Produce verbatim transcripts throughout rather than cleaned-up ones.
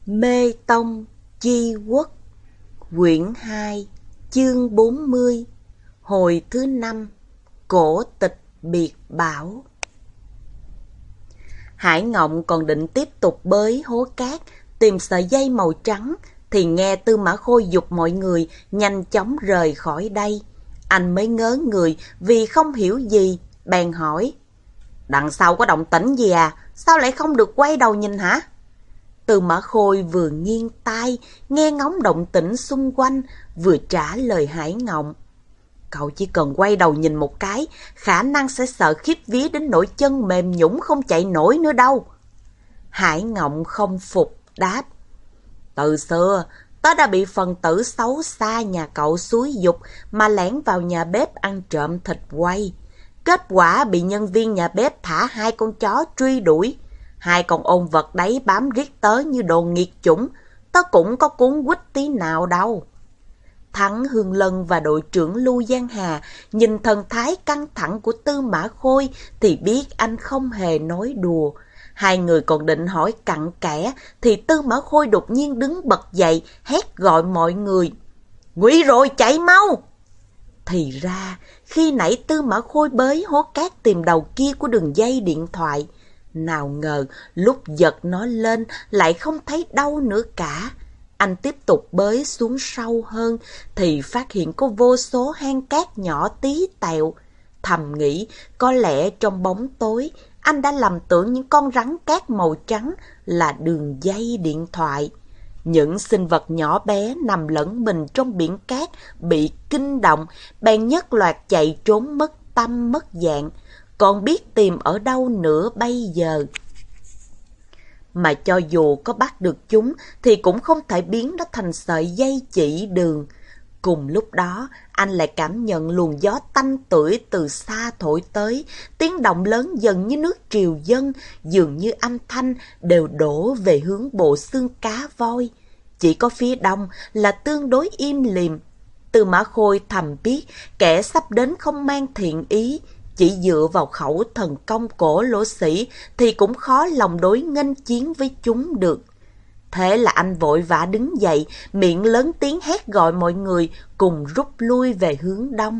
Mê Tông Chi Quốc, quyển hai, chương bốn mươi, hồi thứ năm, cổ tịch biệt bảo. Hải Ngộng còn định tiếp tục bới hố cát, tìm sợi dây màu trắng, thì nghe Tư Mã Khôi giục mọi người nhanh chóng rời khỏi đây. Anh mới ngớ người vì không hiểu gì, bèn hỏi: "Đằng sau có động tĩnh gì à? Sao lại không được quay đầu nhìn hả?" Tư Mã Khôi vừa nghiêng tai, nghe ngóng động tĩnh xung quanh, vừa trả lời Hải Ngộng: "Cậu chỉ cần quay đầu nhìn một cái, khả năng sẽ sợ khiếp vía đến nỗi chân mềm nhũn không chạy nổi nữa đâu." Hải Ngộng không phục, đáp: "Từ xưa, tớ đã bị phần tử xấu xa nhà cậu xúi giục mà lẻn vào nhà bếp ăn trộm thịt quay. Kết quả bị nhân viên nhà bếp thả hai con chó truy đuổi. Hai con ôn vật đấy bám riết tớ như đồ nghiệt chủng, tớ cũng có cuốn quýt tí nào đâu." Thắng Hương Lân và đội trưởng Lưu Giang Hà nhìn thần thái căng thẳng của Tư Mã Khôi thì biết anh không hề nói đùa. Hai người còn định hỏi cặn kẽ thì Tư Mã Khôi đột nhiên đứng bật dậy, hét gọi mọi người: "Nguy rồi, chạy mau!" Thì ra, khi nãy Tư Mã Khôi bới hố cát tìm đầu kia của đường dây điện thoại. Nào ngờ, lúc giật nó lên lại không thấy đâu nữa cả. Anh tiếp tục bới xuống sâu hơn thì phát hiện có vô số hang cát nhỏ tí tẹo. Thầm nghĩ, có lẽ trong bóng tối, anh đã lầm tưởng những con rắn cát màu trắng là đường dây điện thoại. Những sinh vật nhỏ bé nằm lẫn mình trong biển cát bị kinh động, bèn nhất loạt chạy trốn mất tâm mất dạng. Còn biết tìm ở đâu nữa bây giờ? Mà cho dù có bắt được chúng thì cũng không thể biến nó thành sợi dây chỉ đường. Cùng lúc đó, anh lại cảm nhận luồng gió tanh tưởi từ xa thổi tới, tiếng động lớn dần như nước triều dân, dường như âm thanh đều đổ về hướng bộ xương cá voi. Chỉ có phía đông là tương đối im lìm. Tư Mã Khôi thầm biết kẻ sắp đến không mang thiện ý, chỉ dựa vào khẩu thần công cổ lỗ sĩ thì cũng khó lòng đối nghênh chiến với chúng được. Thế là anh vội vã đứng dậy, miệng lớn tiếng hét gọi mọi người cùng rút lui về hướng đông.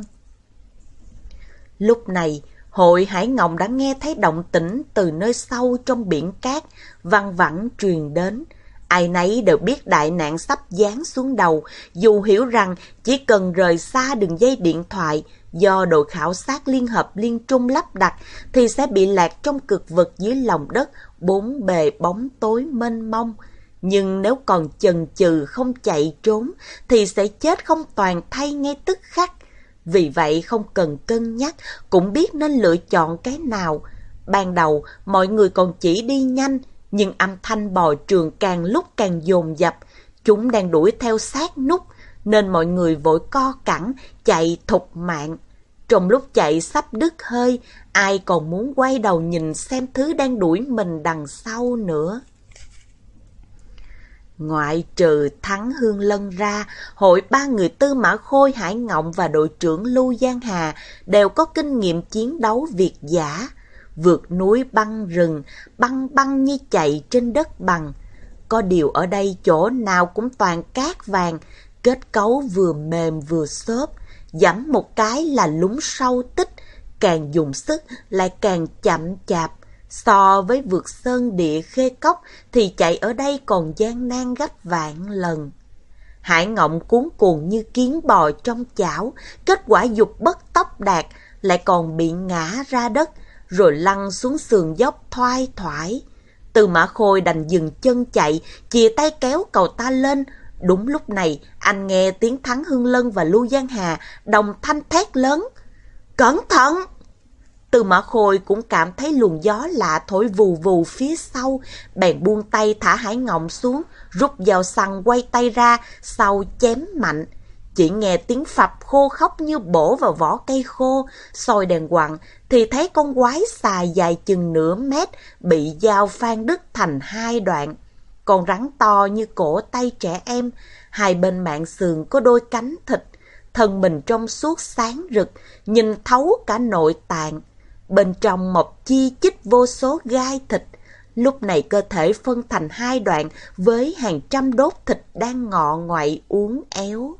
Lúc này, hội Hải Ngộng đã nghe thấy động tĩnh từ nơi sâu trong biển cát, văng vẳng truyền đến. Ai nấy đều biết đại nạn sắp giáng xuống đầu, dù hiểu rằng chỉ cần rời xa đường dây điện thoại do đội khảo sát Liên Hợp Liên Trung lắp đặt thì sẽ bị lạc trong cực vực dưới lòng đất, bốn bề bóng tối mênh mông. Nhưng nếu còn chần chừ không chạy trốn thì sẽ chết không toàn thay ngay tức khắc. Vì vậy không cần cân nhắc, cũng biết nên lựa chọn cái nào. Ban đầu mọi người còn chỉ đi nhanh, nhưng âm thanh bò trường càng lúc càng dồn dập. Chúng đang đuổi theo sát nút, nên mọi người vội co cẳng, chạy thục mạng. Trong lúc chạy sắp đứt hơi, ai còn muốn quay đầu nhìn xem thứ đang đuổi mình đằng sau nữa. Ngoại trừ Thắng Hương Lân ra, hội ba người Tư Mã Khôi, Hải Ngộng và đội trưởng Lưu Giang Hà đều có kinh nghiệm chiến đấu việt dã. Vượt núi băng rừng, băng băng như chạy trên đất bằng. Có điều ở đây chỗ nào cũng toàn cát vàng, kết cấu vừa mềm vừa xốp, giẫm một cái là lún sâu tích, càng dùng sức lại càng chậm chạp. So với vượt sơn địa Khê Cốc thì chạy ở đây còn gian nan gấp vạn lần. Hải Ngộng cuống cuồng như kiến bò trong chảo, kết quả dục bất tốc đạt, lại còn bị ngã ra đất, rồi lăn xuống sườn dốc thoai thoải. Tư Mã Khôi đành dừng chân chạy, chìa tay kéo cậu ta lên. Đúng lúc này, anh nghe tiếng Thắng Hương Lân và Lưu Giang Hà đồng thanh thét lớn: "Cẩn thận!" Tư Mã Khôi cũng cảm thấy luồng gió lạ thổi vù vù phía sau, bèn buông tay thả Hải Ngộng xuống, rút dao săn quay tay ra, sau chém mạnh. Chỉ nghe tiếng phập khô khóc như bổ vào vỏ cây khô, soi đèn quặng thì thấy con quái xà dài chừng nửa mét bị dao phan đứt thành hai đoạn. Con rắn to như cổ tay trẻ em, hai bên mạn sườn có đôi cánh thịt, thân mình trong suốt sáng rực, nhìn thấu cả nội tạng. Bên trong mọc chi chít vô số gai thịt, Lúc này cơ thể phân thành hai đoạn với hàng trăm đốt thịt đang ngọ ngoại uốn éo.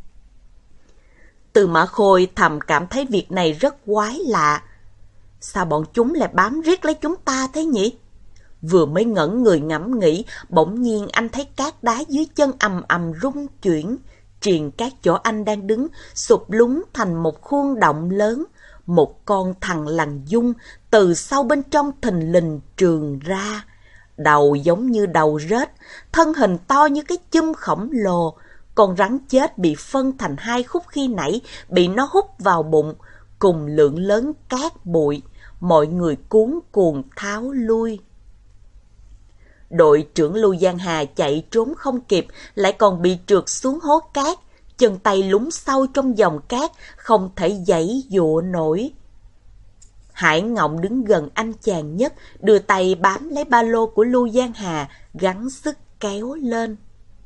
Tư Mã Khôi thầm cảm thấy việc này rất quái lạ. Sao bọn chúng lại bám riết lấy chúng ta thế nhỉ? Vừa mới ngẩn người ngẫm nghĩ, bỗng nhiên anh thấy cát đá dưới chân ầm ầm rung chuyển. Triền cát chỗ anh đang đứng sụp lún thành một khuôn động lớn. Một con thằn lằn dung từ sau bên trong thình lình trườn ra. Đầu giống như đầu rết, thân hình to như cái chum khổng lồ. Con rắn chết bị phân thành hai khúc khi nãy bị nó hút vào bụng, cùng lượng lớn cát bụi. Mọi người cuống cuồng tháo lui. Đội trưởng Lưu Giang Hà chạy trốn không kịp, lại còn bị trượt xuống hố cát. Chân tay lún sâu trong dòng cát, không thể giãy giụa nổi. Hải Ngộng đứng gần anh chàng nhất, đưa tay bám lấy ba lô của Lưu Giang Hà, gắng sức kéo lên.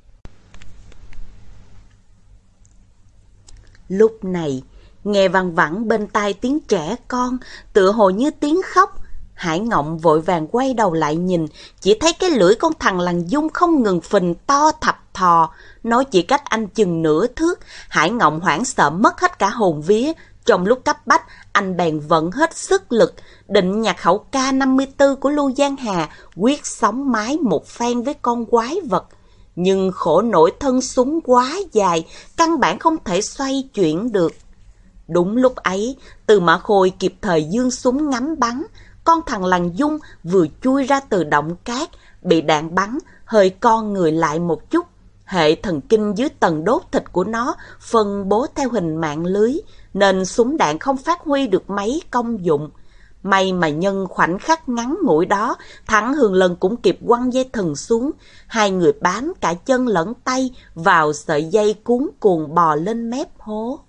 Lúc này, nghe văng vẳng bên tai tiếng trẻ con, tựa hồ như tiếng khóc. Hải Ngộng vội vàng quay đầu lại nhìn, chỉ thấy cái lưỡi con thằn lằn dung không ngừng phình to thập thò. Nó chỉ cách anh chừng nửa thước. Hải Ngộng hoảng sợ mất hết cả hồn vía. Trong lúc cấp bách, anh bèn vận hết sức lực, định nhặt khẩu K năm mươi tư của Lưu Giang Hà, quyết sóng mái một phen với con quái vật. Nhưng khổ nổi thân súng quá dài, căn bản không thể xoay chuyển được. Đúng lúc ấy, Tư Mã Khôi kịp thời giương súng ngắm bắn. Con thằn lằn dung vừa chui ra từ động cát, bị đạn bắn, hơi co người lại một chút. Hệ thần kinh dưới tầng đốt thịt của nó phân bố theo hình mạng lưới, nên súng đạn không phát huy được mấy công dụng. May mà nhân khoảnh khắc ngắn ngủi đó, Thắng Hường Lân cũng kịp quăng dây thừng xuống. Hai người bám cả chân lẫn tay vào sợi dây cuốn cuồng bò lên mép hố.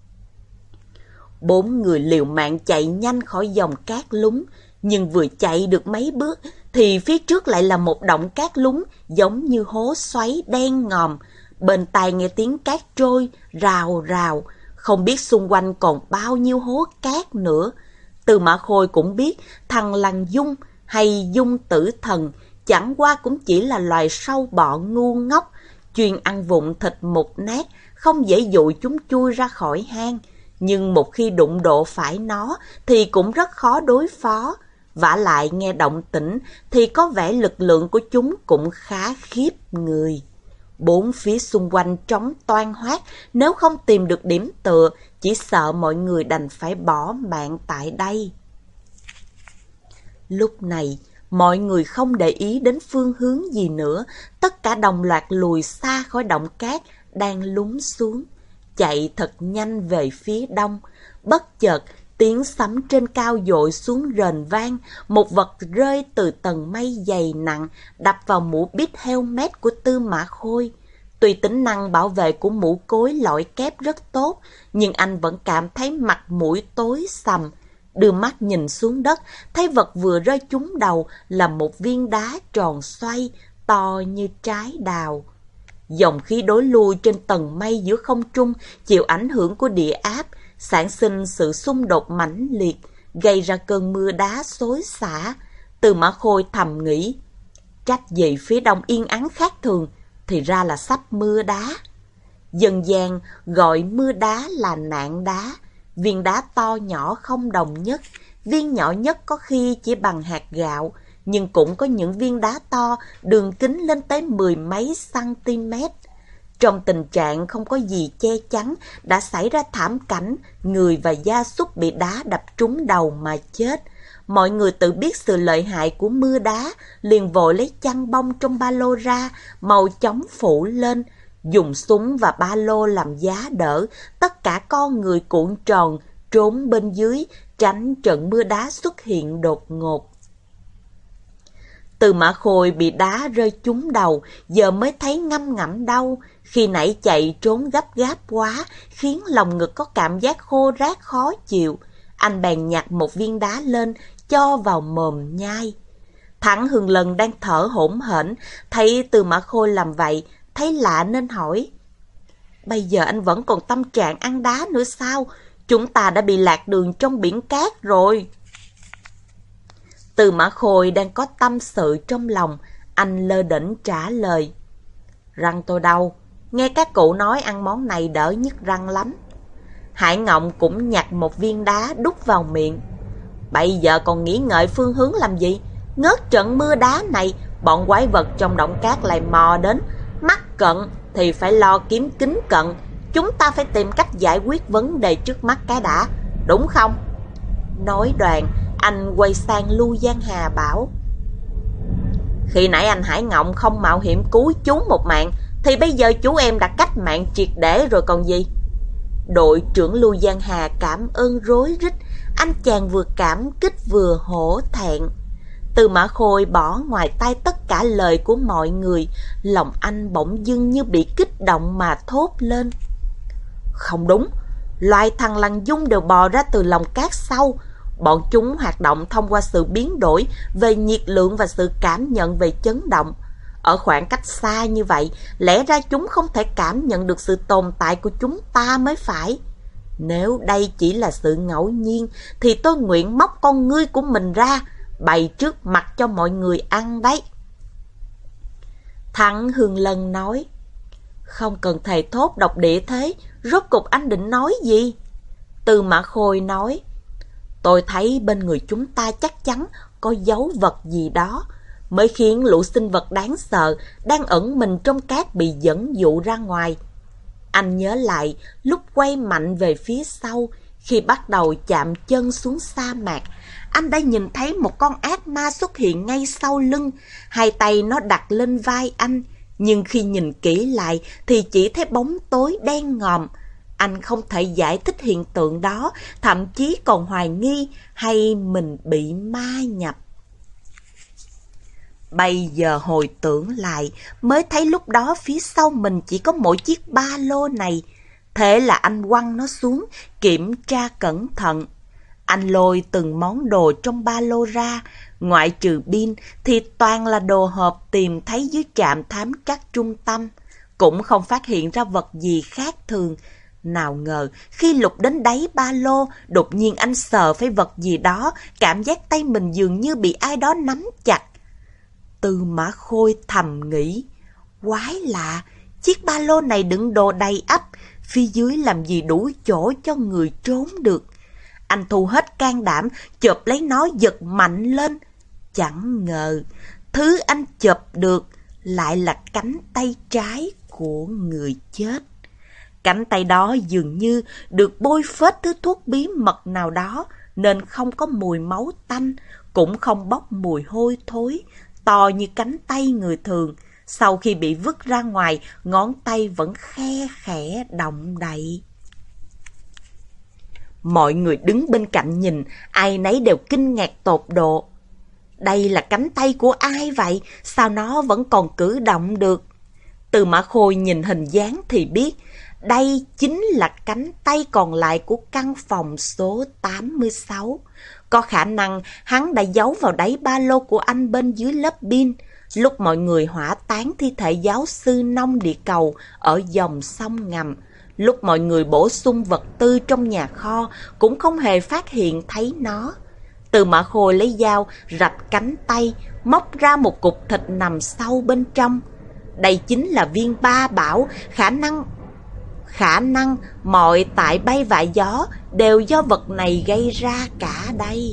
Bốn người liều mạng chạy nhanh khỏi dòng cát lún, nhưng vừa chạy được mấy bước thì phía trước lại là một động cát lún giống như hố xoáy đen ngòm. Bên tai nghe tiếng cát trôi rào rào, không biết xung quanh còn bao nhiêu hố cát nữa. Tư Mã Khôi cũng biết thằn lằn dung hay dung tử thần chẳng qua cũng chỉ là loài sâu bọ ngu ngốc, chuyên ăn vụn thịt một nát, không dễ dụi chúng chui ra khỏi hang. Nhưng một khi đụng độ phải nó thì cũng rất khó đối phó. Vả lại nghe động tĩnh thì có vẻ lực lượng của chúng cũng khá khiếp người. Bốn phía xung quanh trống toan hoác, nếu không tìm được điểm tựa, chỉ sợ mọi người đành phải bỏ mạng tại đây. Lúc này, mọi người không để ý đến phương hướng gì nữa, tất cả đồng loạt lùi xa khỏi động cát đang lún xuống, chạy thật nhanh về phía đông. Bất chợt, tiếng sấm trên cao dội xuống rền vang, một vật rơi từ tầng mây dày nặng, đập vào mũ bít helmet của Tư Mã Khôi. Tuy tính năng bảo vệ của mũ cối lõi kép rất tốt, nhưng anh vẫn cảm thấy mặt mũi tối sầm. Đưa mắt nhìn xuống đất, thấy vật vừa rơi trúng đầu là một viên đá tròn xoay, to như trái đào. Dòng khí đối lui trên tầng mây giữa không trung chịu ảnh hưởng của địa áp, sản sinh sự xung đột mãnh liệt, gây ra cơn mưa đá xối xả. Tư Mã Khôi thầm nghĩ, trách gì phía đông yên ắng khác thường, thì ra là sắp mưa đá. Dân gian gọi mưa đá là nạn đá, viên đá to nhỏ không đồng nhất, viên nhỏ nhất có khi chỉ bằng hạt gạo, nhưng cũng có những viên đá to, đường kính lên tới mười mấy cm. Trong tình trạng không có gì che chắn, đã xảy ra thảm cảnh, người và gia súc bị đá đập trúng đầu mà chết. Mọi người tự biết sự lợi hại của mưa đá, liền vội lấy chăn bông trong ba lô ra, mau chóng phủ lên, dùng súng và ba lô làm giá đỡ, tất cả con người cuộn tròn, trốn bên dưới, tránh trận mưa đá xuất hiện đột ngột. Tư Mã Khôi bị đá rơi trúng đầu, giờ mới thấy ngâm ngẫm đau. Khi nãy chạy trốn gấp gáp quá, khiến lòng ngực có cảm giác khô rát khó chịu. Anh bèn nhặt một viên đá lên, cho vào mồm nhai. Thắng Hường Lân đang thở hổn hển, thấy Tư Mã Khôi làm vậy, thấy lạ nên hỏi. Bây giờ anh vẫn còn tâm trạng ăn đá nữa sao? Chúng ta đã bị lạc đường trong biển cát rồi. Tư Mã Khôi đang có tâm sự trong lòng, anh lơ đễnh trả lời. Răng tôi đau, nghe các cụ nói ăn món này đỡ nhức răng lắm. Hải Ngộng cũng nhặt một viên đá đút vào miệng. Bây giờ còn nghĩ ngợi phương hướng làm gì? Ngớt trận mưa đá này, bọn quái vật trong động cát lại mò đến. Mắt cận thì phải lo kiếm kính cận. Chúng ta phải tìm cách giải quyết vấn đề trước mắt cái đã, đúng không? Nói đoạn, anh quay sang Lưu Giang Hà bảo. Khi nãy anh Hải Ngộng không mạo hiểm cứu chú một mạng, thì bây giờ chú em đã cách mạng triệt để rồi còn gì? Đội trưởng Lưu Giang Hà cảm ơn rối rít, anh chàng vừa cảm kích vừa hổ thẹn. Tư Mã Khôi bỏ ngoài tai tất cả lời của mọi người, lòng anh bỗng dưng như bị kích động mà thốt lên. Không đúng, loài thằn lằn dung đều bò ra từ lòng cát sâu. Bọn chúng hoạt động thông qua sự biến đổi về nhiệt lượng và sự cảm nhận về chấn động. Ở khoảng cách xa như vậy, lẽ ra chúng không thể cảm nhận được sự tồn tại của chúng ta mới phải. Nếu đây chỉ là sự ngẫu nhiên, thì tôi nguyện móc con ngươi của mình ra, bày trước mặt cho mọi người ăn đấy. Thắng Hương Lân nói. Không cần thầy thốt độc địa thế, rốt cục anh định nói gì? Tư Mã Khôi nói. Tôi thấy bên người chúng ta chắc chắn có dấu vật gì đó, mới khiến lũ sinh vật đáng sợ đang ẩn mình trong cát bị dẫn dụ ra ngoài. Anh nhớ lại lúc quay mạnh về phía sau, khi bắt đầu chạm chân xuống sa mạc, anh đã nhìn thấy một con ác ma xuất hiện ngay sau lưng, hai tay nó đặt lên vai anh, nhưng khi nhìn kỹ lại thì chỉ thấy bóng tối đen ngòm. Anh không thể giải thích hiện tượng đó, thậm chí còn hoài nghi hay mình bị ma nhập. Bây giờ hồi tưởng lại, mới thấy lúc đó phía sau mình chỉ có mỗi chiếc ba lô này. Thế là anh quăng nó xuống, kiểm tra cẩn thận. Anh lôi từng món đồ trong ba lô ra, ngoại trừ pin thì toàn là đồ hộp tìm thấy dưới trạm thám trắc trung tâm. Cũng không phát hiện ra vật gì khác thường. Nào ngờ, khi lục đến đáy ba lô, đột nhiên anh sờ phải vật gì đó, cảm giác tay mình dường như bị ai đó nắm chặt. Tư Mã Khôi thầm nghĩ, quái lạ, chiếc ba lô này đựng đồ đầy ắp, phía dưới làm gì đủ chỗ cho người trốn được. Anh thu hết can đảm, chộp lấy nó giật mạnh lên. Chẳng ngờ, thứ anh chộp được lại là cánh tay trái của người chết. Cánh tay đó dường như được bôi phết thứ thuốc bí mật nào đó, nên không có mùi máu tanh, cũng không bốc mùi hôi thối, to như cánh tay người thường. Sau khi bị vứt ra ngoài, ngón tay vẫn khe khẽ động đậy. Mọi người đứng bên cạnh nhìn, ai nấy đều kinh ngạc tột độ. Đây là cánh tay của ai vậy? Sao nó vẫn còn cử động được? Tư Mã Khôi nhìn hình dáng thì biết, đây chính là cánh tay còn lại của căn phòng số tám mươi sáu. Có khả năng hắn đã giấu vào đáy ba lô của anh bên dưới lớp pin, lúc mọi người hỏa táng thi thể giáo sư nông địa cầu ở dòng sông ngầm. Lúc mọi người bổ sung vật tư trong nhà kho cũng không hề phát hiện thấy nó. Tư Mã Khôi lấy dao rạch cánh tay, móc ra một cục thịt nằm sâu bên trong. Đây chính là viên ba bảo, khả năng khả năng mọi tại bay vạ gió đều do vật này gây ra cả đây.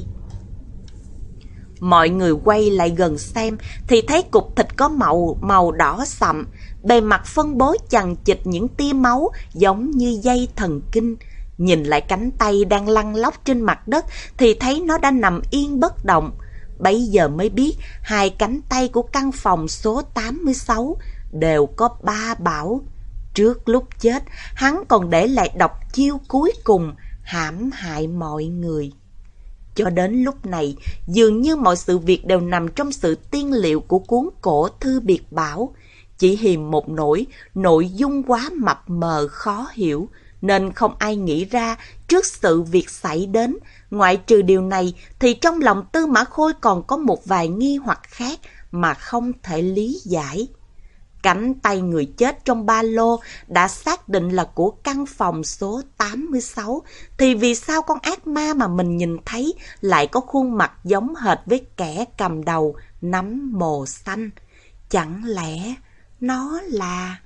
Mọi người quay lại gần xem thì thấy cục thịt có màu màu đỏ sậm, bề mặt phân bố chằng chịt những tia máu giống như dây thần kinh. Nhìn lại cánh tay đang lăn lóc trên mặt đất thì thấy nó đã nằm yên bất động. Bấy giờ mới biết hai cánh tay của căn phòng số tám mươi sáu đều có ba bảo. Trước lúc chết, hắn còn để lại độc chiêu cuối cùng, hãm hại mọi người. Cho đến lúc này, dường như mọi sự việc đều nằm trong sự tiên liệu của cuốn cổ thư biệt bảo. Chỉ hiềm một nỗi, nội dung quá mập mờ khó hiểu, nên không ai nghĩ ra trước sự việc xảy đến. Ngoại trừ điều này, thì trong lòng Tư Mã Khôi còn có một vài nghi hoặc khác mà không thể lý giải. Cánh tay người chết trong ba lô đã xác định là của căn phòng số tám mươi sáu, thì vì sao con ác ma mà mình nhìn thấy lại có khuôn mặt giống hệt với kẻ cầm đầu nắm mồ xanh? Chẳng lẽ nó là...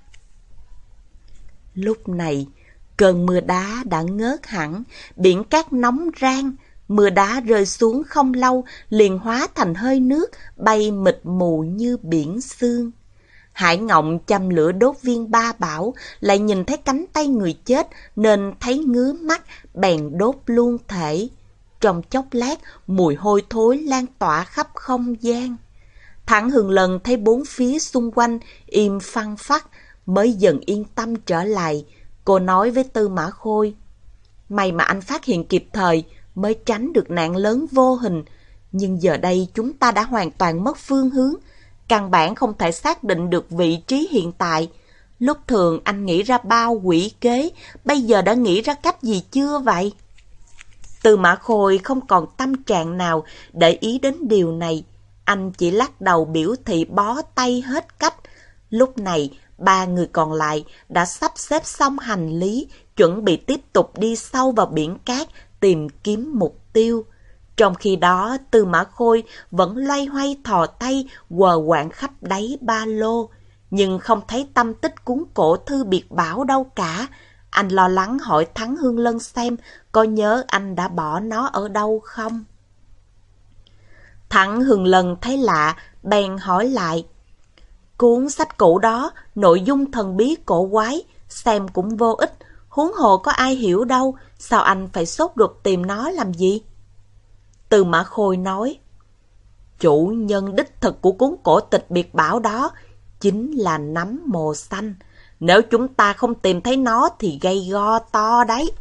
Lúc này, cơn mưa đá đã ngớt hẳn, biển cát nóng rang. Mưa đá rơi xuống không lâu, liền hóa thành hơi nước, bay mịt mù như biển sương. Hải Ngộng châm lửa đốt viên ba bảo, lại nhìn thấy cánh tay người chết nên thấy ngứa mắt, bèn đốt luôn thể. Trong chốc lát, mùi hôi thối lan tỏa khắp không gian. Thẳng Hừng Lần thấy bốn phía xung quanh im phăng phắc, mới dần yên tâm trở lại. Cô nói với Tư Mã Khôi, may mà anh phát hiện kịp thời, mới tránh được nạn lớn vô hình. Nhưng giờ đây chúng ta đã hoàn toàn mất phương hướng, căn bản không thể xác định được vị trí hiện tại. Lúc thường anh nghĩ ra bao quỷ kế, bây giờ đã nghĩ ra cách gì chưa vậy? Tư Mã Khôi không còn tâm trạng nào để ý đến điều này. Anh chỉ lắc đầu biểu thị bó tay hết cách. Lúc này, ba người còn lại đã sắp xếp xong hành lý, chuẩn bị tiếp tục đi sâu vào biển cát tìm kiếm mục tiêu. Trong khi đó, Tư Mã Khôi vẫn loay hoay thò tay quờ quạng khắp đáy ba lô, nhưng không thấy tâm tích cuốn cổ thư biệt bảo đâu cả. Anh lo lắng hỏi Thắng Hương Lân xem có nhớ anh đã bỏ nó ở đâu không. Thắng Hương Lân thấy lạ, bèn hỏi lại. Cuốn sách cũ đó, nội dung thần bí cổ quái, xem cũng vô ích, huống hồ có ai hiểu đâu, sao anh phải sốt ruột tìm nó làm gì? Tư Mã Khôi nói, chủ nhân đích thực của cuốn cổ tịch biệt bảo đó chính là nắm mồ xanh. Nếu chúng ta không tìm thấy nó thì gây go to đấy.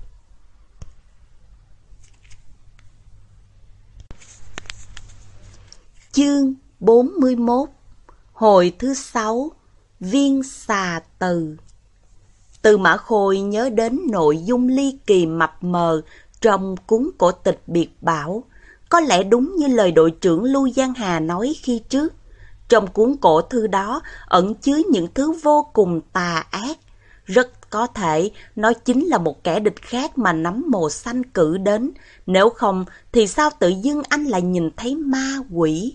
Chương bốn mươi mốt. Hồi thứ sáu. Viên xà từ. Tư Mã Khôi nhớ đến nội dung ly kỳ mập mờ trong cuốn cổ tịch biệt bảo. Có lẽ đúng như lời đội trưởng Lưu Giang Hà nói khi trước. Trong cuốn cổ thư đó ẩn chứa những thứ vô cùng tà ác. Rất có thể nó chính là một kẻ địch khác mà nắm mồ xanh cử đến. Nếu không thì sao tự dưng anh lại nhìn thấy ma quỷ?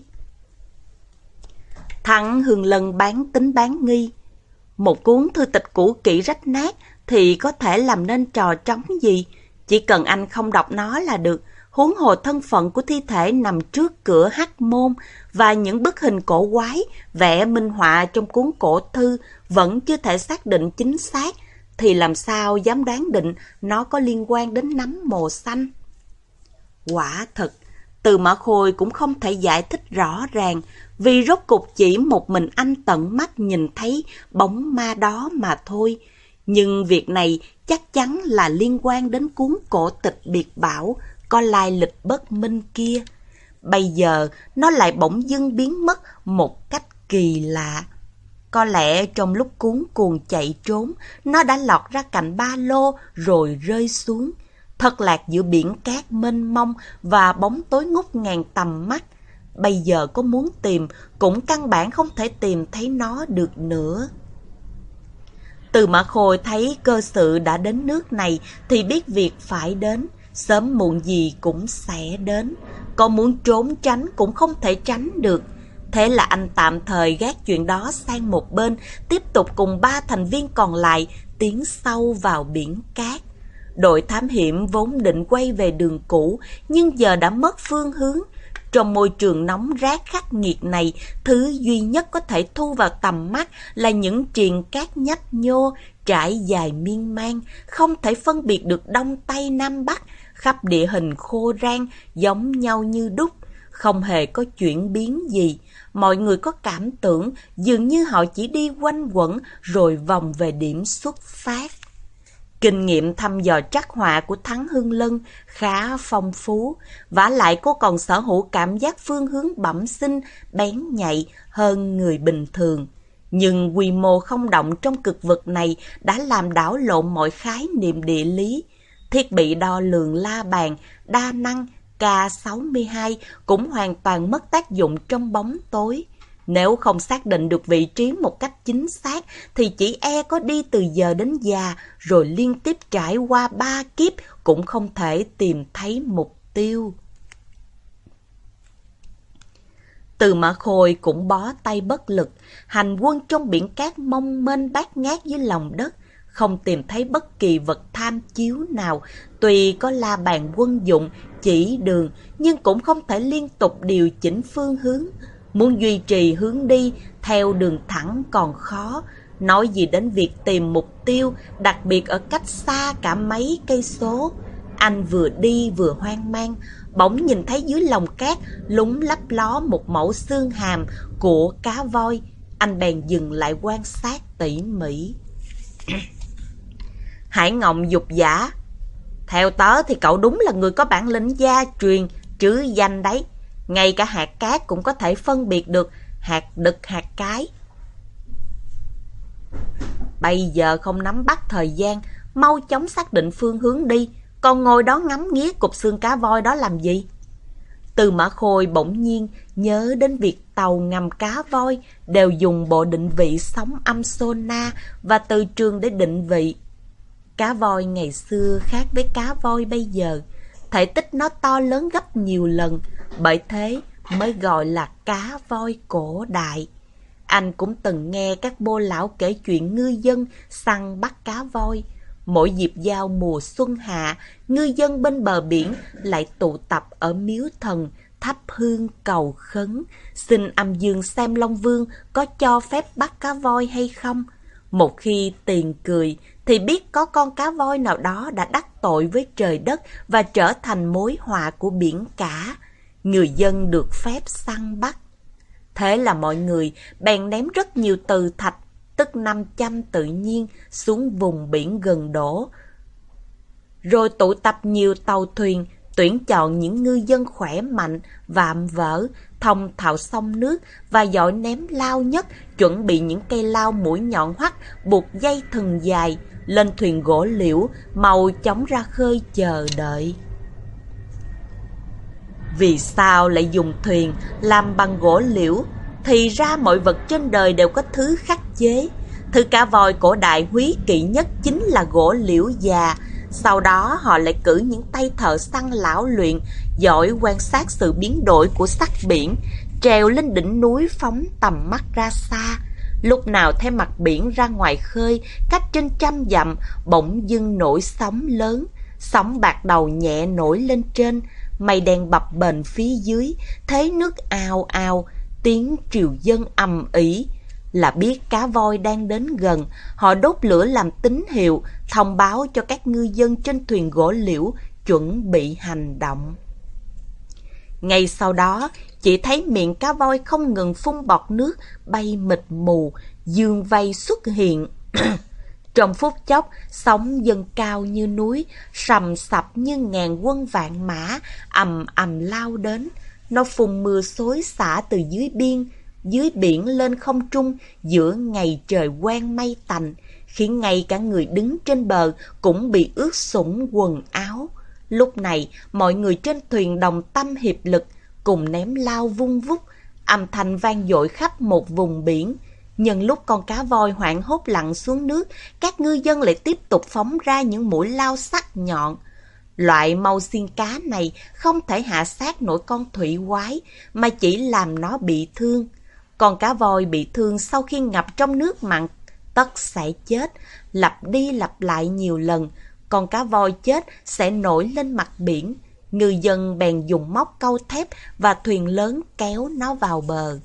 Thắng Hương Lân bán tính bán nghi. Một cuốn thư tịch cũ kỹ rách nát thì có thể làm nên trò trống gì? Chỉ cần anh không đọc nó là được. Huống hồ thân phận của thi thể nằm trước cửa Hắc Môn và những bức hình cổ quái, vẽ minh họa trong cuốn cổ thư vẫn chưa thể xác định chính xác, thì làm sao dám đoán định nó có liên quan đến nắm mồ xanh? Quả thật, Tư Mã Khôi cũng không thể giải thích rõ ràng, vì rốt cục chỉ một mình anh tận mắt nhìn thấy bóng ma đó mà thôi. Nhưng việc này chắc chắn là liên quan đến cuốn cổ tịch biệt bảo có lai lịch bất minh kia. Bây giờ nó lại bỗng dưng biến mất một cách kỳ lạ. Có lẽ trong lúc cuống cuồng chạy trốn, nó đã lọt ra cạnh ba lô rồi rơi xuống, thất lạc giữa biển cát mênh mông và bóng tối ngút ngàn tầm mắt. Bây giờ có muốn tìm cũng căn bản không thể tìm thấy nó được nữa. Tư Mã Khôi thấy cơ sự đã đến nước này thì biết việc phải đến, sớm muộn gì cũng sẽ đến. Có muốn trốn tránh cũng không thể tránh được. Thế là anh tạm thời gác chuyện đó sang một bên, tiếp tục cùng ba thành viên còn lại tiến sâu vào biển cát. Đội thám hiểm vốn định quay về đường cũ, nhưng giờ đã mất phương hướng. Trong môi trường nóng rát khắc nghiệt này, thứ duy nhất có thể thu vào tầm mắt là những triền cát nhấp nhô, trải dài miên man, không thể phân biệt được đông tây nam bắc, khắp địa hình khô ran, giống nhau như đúc, không hề có chuyển biến gì. Mọi người có cảm tưởng dường như họ chỉ đi quanh quẩn rồi vòng về điểm xuất phát. Kinh nghiệm thăm dò trắc họa của Thắng Hương Lân khá phong phú, vả lại cô còn sở hữu cảm giác phương hướng bẩm sinh bén nhạy hơn người bình thường. Nhưng quy mô không động trong cực vực này đã làm đảo lộn mọi khái niệm địa lý. Thiết bị đo lường la bàn đa năng K sáu mươi hai cũng hoàn toàn mất tác dụng trong bóng tối. Nếu không xác định được vị trí một cách chính xác, thì chỉ e có đi từ giờ đến già, rồi liên tiếp trải qua ba kiếp cũng không thể tìm thấy mục tiêu. Từ Mã Khôi cũng bó tay bất lực, hành quân trong biển cát mong mênh bát ngát dưới lòng đất, không tìm thấy bất kỳ vật tham chiếu nào. Tuy có la bàn quân dụng, chỉ đường, nhưng cũng không thể liên tục điều chỉnh phương hướng. Muốn duy trì hướng đi theo đường thẳng còn khó, nói gì đến việc tìm mục tiêu, đặc biệt ở cách xa cả mấy cây số. Anh vừa đi vừa hoang mang, bỗng nhìn thấy dưới lòng cát lúng lấp ló một mẩu xương hàm của cá voi. Anh bèn dừng lại quan sát tỉ mỉ. Hải Ngộng dục giả: theo tớ thì cậu đúng là người có bản lĩnh gia truyền trứ danh đấy. Ngay cả hạt cát cũng có thể phân biệt được hạt đực hạt cái. Bây giờ không nắm bắt thời gian, mau chóng xác định phương hướng đi, còn ngồi đó ngắm nghía cục xương cá voi đó làm gì? Từ Mã Khôi bỗng nhiên nhớ đến việc tàu ngầm cá voi đều dùng bộ định vị sóng âm sonar và từ trường để định vị. Cá voi ngày xưa khác với cá voi bây giờ, thể tích nó to lớn gấp nhiều lần, bởi thế mới gọi là cá voi cổ đại. Anh cũng từng nghe các bô lão kể chuyện ngư dân săn bắt cá voi. Mỗi dịp giao mùa xuân hạ, ngư dân bên bờ biển lại tụ tập ở miếu thần, thắp hương cầu khấn, xin âm dương xem Long Vương có cho phép bắt cá voi hay không. Một khi tiền cười, thì biết có con cá voi nào đó đã đắc tội với trời đất và trở thành mối họa của biển cả. Người dân được phép săn bắt. Thế là mọi người bèn ném rất nhiều từ thạch, tức năm trăm tự nhiên, xuống vùng biển gần đổ. Rồi tụ tập nhiều tàu thuyền, tuyển chọn những ngư dân khỏe mạnh, vạm vỡ, thông thạo sông nước và giỏi ném lao nhất, chuẩn bị những cây lao mũi nhọn hoắt, buộc dây thừng dài, lên thuyền gỗ liễu, mau chóng ra khơi chờ đợi. Vì sao lại dùng thuyền làm bằng gỗ liễu? Thì ra mọi vật trên đời đều có thứ khắc chế. Thứ cá voi cổ đại quý kỵ nhất chính là gỗ liễu già. Sau đó họ lại cử những tay thợ săn lão luyện, giỏi quan sát sự biến đổi của sắc biển, trèo lên đỉnh núi phóng tầm mắt ra xa. Lúc nào thấy mặt biển ra ngoài khơi, cách trên trăm dặm, bỗng dưng nổi sóng lớn. Sóng bạc đầu nhẹ nổi lên trên, mây đen bập bềnh phía dưới, thế nước ào ào, tiếng triều dân ầm ĩ. Là biết cá voi đang đến gần, họ đốt lửa làm tín hiệu, thông báo cho các ngư dân trên thuyền gỗ liễu chuẩn bị hành động. Ngay sau đó, chỉ thấy miệng cá voi không ngừng phun bọt nước, bay mịt mù, dương vây xuất hiện. Trong phút chốc, sóng dâng cao như núi, sầm sập như ngàn quân vạn mã, ầm ầm lao đến. Nó phun mưa xối xả từ dưới biên, dưới biển lên không trung, giữa ngày trời quang mây tạnh, khiến ngay cả người đứng trên bờ cũng bị ướt sũng quần áo. Lúc này, mọi người trên thuyền đồng tâm hiệp lực, cùng ném lao vung vút, âm thanh vang dội khắp một vùng biển. Nhân lúc con cá voi hoảng hốt lặn xuống nước, các ngư dân lại tiếp tục phóng ra những mũi lao sắc nhọn. Loại mâu xiên cá này không thể hạ sát nổi con thủy quái, mà chỉ làm nó bị thương. Con cá voi bị thương sau khi ngập trong nước mặn tất sẽ chết, lặp đi lặp lại nhiều lần. Con cá voi chết sẽ nổi lên mặt biển. Ngư dân bèn dùng móc câu thép và thuyền lớn kéo nó vào bờ.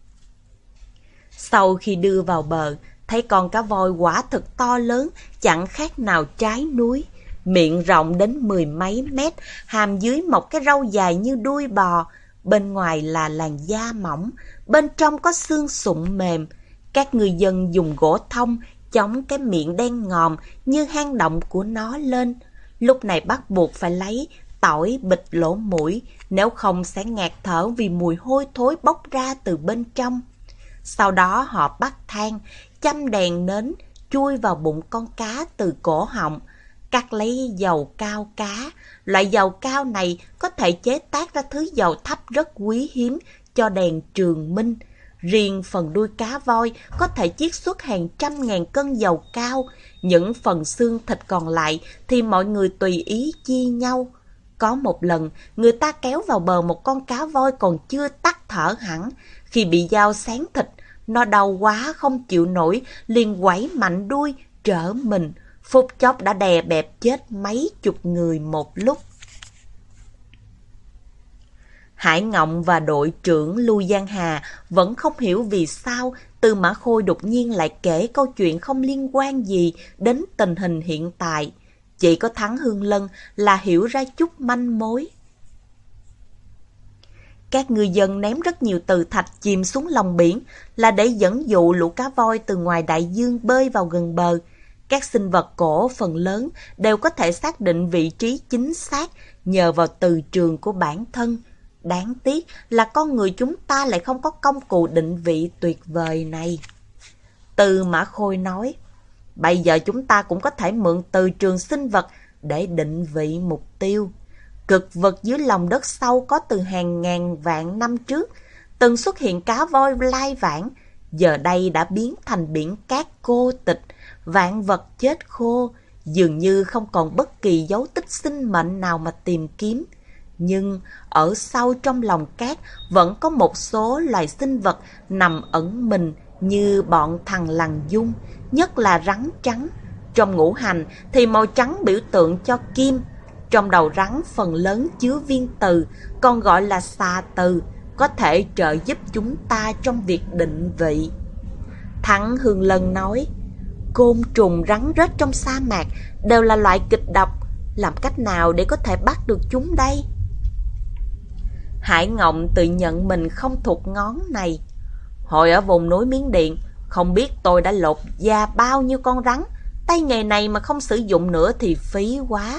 Sau khi đưa vào bờ, thấy con cá voi quả thực to lớn, chẳng khác nào trái núi. Miệng rộng đến mười mấy mét, hàm dưới một cái râu dài như đuôi bò. Bên ngoài là làn da mỏng, bên trong có xương sụn mềm. Các người dân dùng gỗ thông chống cái miệng đen ngòm như hang động của nó lên. Lúc này bắt buộc phải lấy tỏi bịt lỗ mũi, nếu không sẽ ngạt thở vì mùi hôi thối bốc ra từ bên trong. Sau đó họ bắt than, châm đèn nến, chui vào bụng con cá từ cổ họng, cắt lấy dầu cao cá. Loại dầu cao này có thể chế tác ra thứ dầu thấp rất quý hiếm cho đèn trường minh. Riêng phần đuôi cá voi có thể chiết xuất hàng trăm ngàn cân dầu cao. Những phần xương thịt còn lại thì mọi người tùy ý chia nhau. Có một lần, người ta kéo vào bờ một con cá voi còn chưa tắt thở hẳn. Khi bị dao xén thịt, nó đau quá không chịu nổi, liền quẩy mạnh đuôi, trở mình. Phút chốc đã đè bẹp chết mấy chục người một lúc. Hải Ngộng và đội trưởng Lưu Giang Hà vẫn không hiểu vì sao Tư Mã Khôi đột nhiên lại kể câu chuyện không liên quan gì đến tình hình hiện tại. Chỉ có Thắng Hương Lân là hiểu ra chút manh mối. Các ngư dân ném rất nhiều từ thạch chìm xuống lòng biển là để dẫn dụ lũ cá voi từ ngoài đại dương bơi vào gần bờ. Các sinh vật cổ phần lớn đều có thể xác định vị trí chính xác nhờ vào từ trường của bản thân. Đáng tiếc là con người chúng ta lại không có công cụ định vị tuyệt vời này. Tư Mã Khôi nói, bây giờ chúng ta cũng có thể mượn từ trường sinh vật để định vị mục tiêu. Cực vật dưới lòng đất sâu có từ hàng ngàn vạn năm trước, từng xuất hiện cá voi lai vãng, giờ đây đã biến thành biển cát cô tịch, vạn vật chết khô, dường như không còn bất kỳ dấu tích sinh mệnh nào mà tìm kiếm. Nhưng ở sâu trong lòng cát vẫn có một số loài sinh vật nằm ẩn mình như bọn thằn lằn dung, nhất là rắn trắng. Trong ngũ hành thì màu trắng biểu tượng cho kim. Trong đầu rắn phần lớn chứa viên từ, còn gọi là xà từ, có thể trợ giúp chúng ta trong việc định vị. Thắng Hương Lân nói, côn trùng rắn rết trong sa mạc đều là loại kịch độc, làm cách nào để có thể bắt được chúng đây? Hải Ngộng tự nhận mình không thuộc ngón này. Hồi ở vùng núi Miến Điện, không biết tôi đã lột da bao nhiêu con rắn, tay nghề này mà không sử dụng nữa thì phí quá.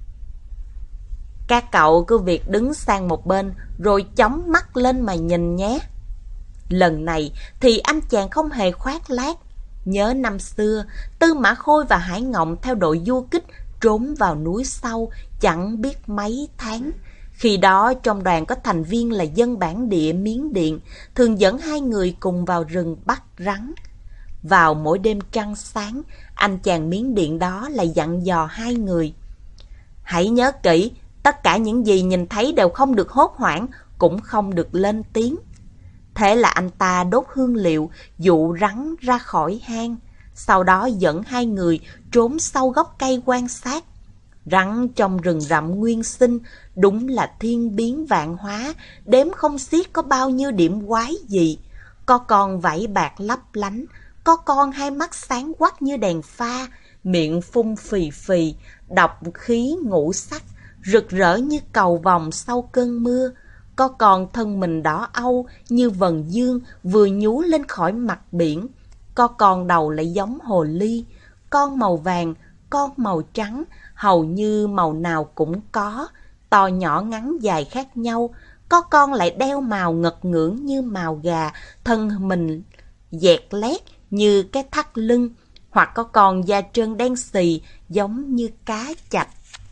Các cậu cứ việc đứng sang một bên rồi chống mắt lên mà nhìn nhé. Lần này thì anh chàng không hề khoác lác. Nhớ năm xưa, Tư Mã Khôi và Hải Ngộng theo đội du kích trốn vào núi sâu chẳng biết mấy tháng. Khi đó trong đoàn có thành viên là dân bản địa Miến Điện, thường dẫn hai người cùng vào rừng bắt rắn. Vào mỗi đêm trăng sáng, anh chàng Miến Điện đó lại dặn dò hai người. Hãy nhớ kỹ, tất cả những gì nhìn thấy đều không được hốt hoảng, cũng không được lên tiếng. Thế là anh ta đốt hương liệu, dụ rắn ra khỏi hang. Sau đó dẫn hai người trốn sau gốc cây quan sát. Rắn trong rừng rậm nguyên sinh đúng là thiên biến vạn hóa, đếm không xiết có bao nhiêu điểm quái gì. Có con vảy bạc lấp lánh, có con hai mắt sáng quắc như đèn pha, miệng phun phì phì, độc khí ngũ sắc, rực rỡ như cầu vồng sau cơn mưa. Có con thân mình đỏ âu như vầng dương vừa nhú lên khỏi mặt biển. Có con đầu lại giống hồ ly, con màu vàng, con màu trắng, hầu như màu nào cũng có, to nhỏ ngắn dài khác nhau. Có con lại đeo màu ngật ngưỡng như màu gà, thân mình dẹt lét như cái thắt lưng, hoặc có con da trơn đen xì giống như cá chạch.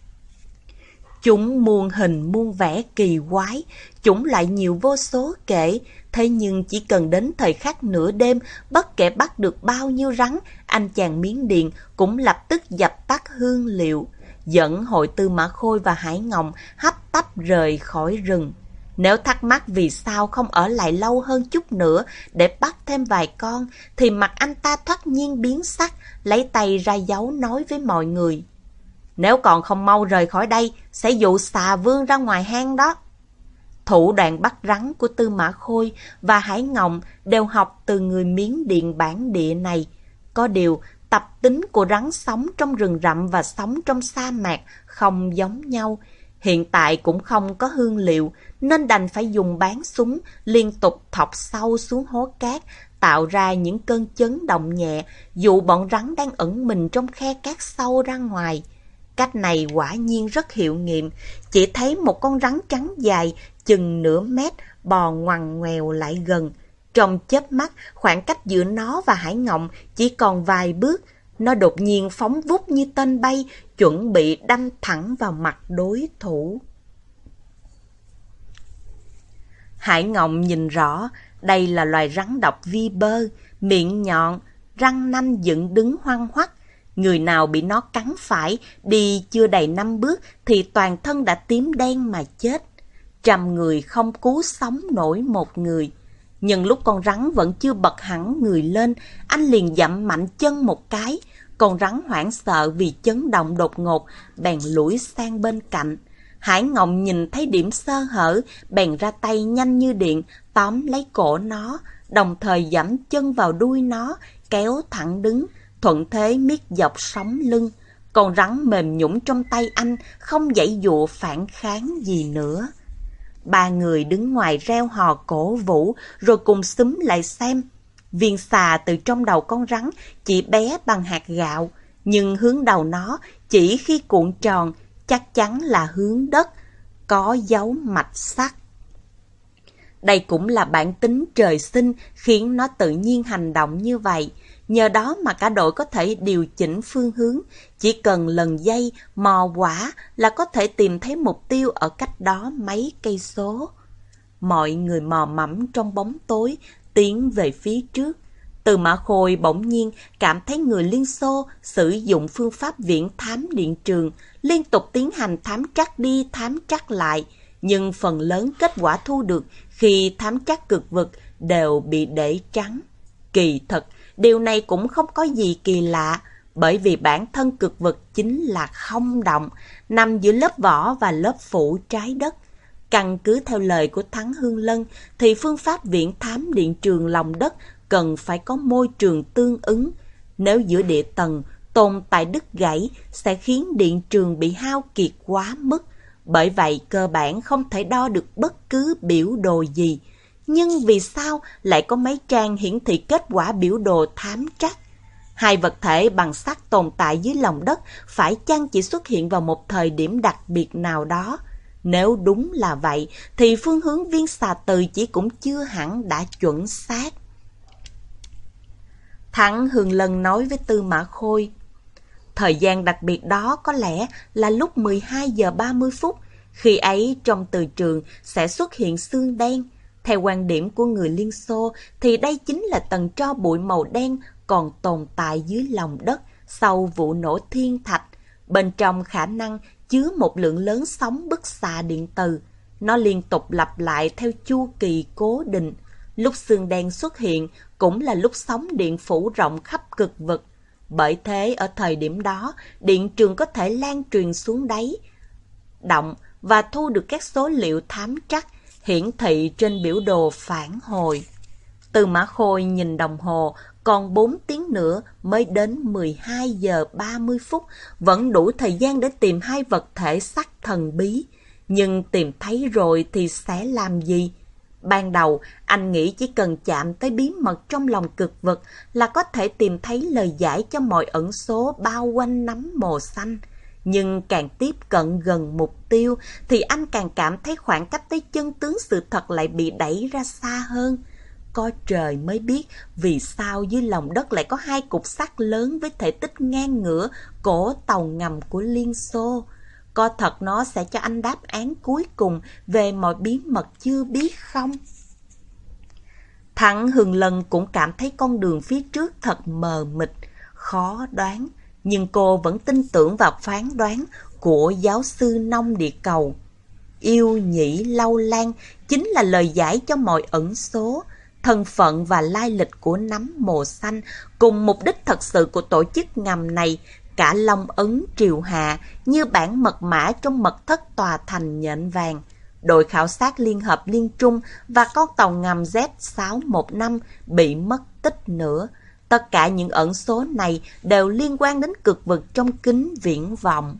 Chúng muôn hình muôn vẻ kỳ quái, chúng lại nhiều vô số kể. Thế nhưng chỉ cần đến thời khắc nửa đêm, bất kể bắt được bao nhiêu rắn, anh chàng Miến Điện cũng lập tức dập tắt hương liệu, dẫn hội Tư Mã Khôi và Hải Ngộng hấp tấp rời khỏi rừng. Nếu thắc mắc vì sao không ở lại lâu hơn chút nữa để bắt thêm vài con, thì mặt anh ta thoát nhiên biến sắc, lấy tay ra dấu nói với mọi người. Nếu còn không mau rời khỏi đây, sẽ dụ xà vương ra ngoài hang đó. Thủ đoạn bắt rắn của Tư Mã Khôi và Hải Ngộng đều học từ người Miến Điện bản địa này. Có điều, tập tính của rắn sống trong rừng rậm và sống trong sa mạc không giống nhau. Hiện tại cũng không có hương liệu, nên đành phải dùng bán súng liên tục thọc sâu xuống hố cát, tạo ra những cơn chấn động nhẹ, dụ bọn rắn đang ẩn mình trong khe cát sâu ra ngoài. Cách này quả nhiên rất hiệu nghiệm, chỉ thấy một con rắn trắng dài, chừng nửa mét, bò ngoằn ngoèo lại gần. Trong chớp mắt, khoảng cách giữa nó và Hải Ngộng chỉ còn vài bước. Nó đột nhiên phóng vút như tên bay, chuẩn bị đâm thẳng vào mặt đối thủ. Hải Ngộng nhìn rõ, Đây là loài rắn độc viper, miệng nhọn, răng nanh dựng đứng hoăn hoắt. Người nào bị nó cắn phải, đi chưa đầy năm bước thì toàn thân đã tím đen mà chết. Trăm người không cứu sống nổi một người. Nhưng lúc con rắn vẫn chưa bật hẳn người lên, anh liền dậm mạnh chân một cái. Con rắn hoảng sợ vì chấn động đột ngột, bèn lủi sang bên cạnh. Hải Ngộng nhìn thấy điểm sơ hở, bèn ra tay nhanh như điện, tóm lấy cổ nó, đồng thời giẫm chân vào đuôi nó, kéo thẳng đứng, thuận thế miết dọc sống lưng. Con rắn mềm nhũn trong tay anh, không giãy giụa phản kháng gì nữa. Ba người đứng ngoài reo hò cổ vũ, rồi cùng xúm lại xem. Viên xà từ trong đầu con rắn chỉ bé bằng hạt gạo, nhưng hướng đầu nó chỉ khi cuộn tròn, chắc chắn là hướng đất, có dấu mạch sắt. Đây cũng là bản tính trời sinh khiến nó tự nhiên hành động như vậy. Nhờ đó mà cả đội có thể điều chỉnh phương hướng, chỉ cần lần dây, mò quả là có thể tìm thấy mục tiêu ở cách đó mấy cây số. Mọi người mò mẫm trong bóng tối, tiến về phía trước. Từ Mã Khôi bỗng nhiên cảm thấy người Liên Xô sử dụng phương pháp viễn thám điện trường, liên tục tiến hành thám trắc đi thám trắc lại, nhưng phần lớn kết quả thu được khi thám trắc cực vực đều bị để trắng. Kỳ thực, điều này cũng không có gì kỳ lạ, bởi vì bản thân cực vực chính là không động, nằm giữa lớp vỏ và lớp phủ trái đất. Căn cứ theo lời của Thắng Hương Lân, thì phương pháp viễn thám điện trường lòng đất cần phải có môi trường tương ứng. Nếu giữa địa tầng tồn tại đứt gãy sẽ khiến điện trường bị hao kiệt quá mức. Bởi vậy cơ bản không thể đo được bất cứ biểu đồ gì. Nhưng vì sao lại có mấy trang hiển thị kết quả biểu đồ thám trắc? Hai vật thể bằng sắt tồn tại dưới lòng đất phải chăng chỉ xuất hiện vào một thời điểm đặc biệt nào đó? Nếu đúng là vậy, thì phương hướng viên xà từ chỉ cũng chưa hẳn đã chuẩn xác. Thắng Hương Lân nói với Tư Mã Khôi, thời gian đặc biệt đó có lẽ là lúc mười hai giờ ba mươi phút, khi ấy trong từ trường sẽ xuất hiện xương đen. Theo quan điểm của người Liên Xô thì đây chính là tầng tro bụi màu đen còn tồn tại dưới lòng đất sau vụ nổ thiên thạch. Bên trong khả năng chứa một lượng lớn sóng bức xạ điện từ. Nó liên tục lặp lại theo chu kỳ cố định. Lúc xương đen xuất hiện cũng là lúc sóng điện phủ rộng khắp cực vực. Bởi thế ở thời điểm đó, điện trường có thể lan truyền xuống đáy động và thu được các số liệu thám trắc hiển thị trên biểu đồ phản hồi. Từ Mã Khôi nhìn đồng hồ, còn bốn tiếng nữa mới đến mười hai giờ ba mươi phút, vẫn đủ thời gian để tìm hai vật thể sắc thần bí. Nhưng tìm thấy rồi thì sẽ làm gì? Ban đầu, anh nghĩ chỉ cần chạm tới bí mật trong lòng cực vực là có thể tìm thấy lời giải cho mọi ẩn số bao quanh nấm mồ xanh. Nhưng càng tiếp cận gần mục tiêu thì anh càng cảm thấy khoảng cách tới chân tướng sự thật lại bị đẩy ra xa hơn. Có trời mới biết vì sao dưới lòng đất lại có hai cục sắt lớn với thể tích ngang ngửa cổ tàu ngầm của Liên Xô. Có thật nó sẽ cho anh đáp án cuối cùng về mọi bí mật chưa biết không? Thắng Hương Lân cũng cảm thấy con đường phía trước thật mờ mịt, khó đoán. Nhưng cô vẫn tin tưởng vào phán đoán của giáo sư nông địa cầu. Yêu nhĩ lâu lan chính là lời giải cho mọi ẩn số. Thân phận và lai lịch của nấm mồ xanh cùng mục đích thật sự của tổ chức ngầm này, cả Long Ấn Triều Hạ như bản mật mã trong mật thất tòa thành nhện vàng. Đội khảo sát Liên hợp Liên Trung và con tàu ngầm Z sáu một năm bị mất tích nữa. Tất cả những ẩn số này đều liên quan đến cực vực trong kính viễn vọng.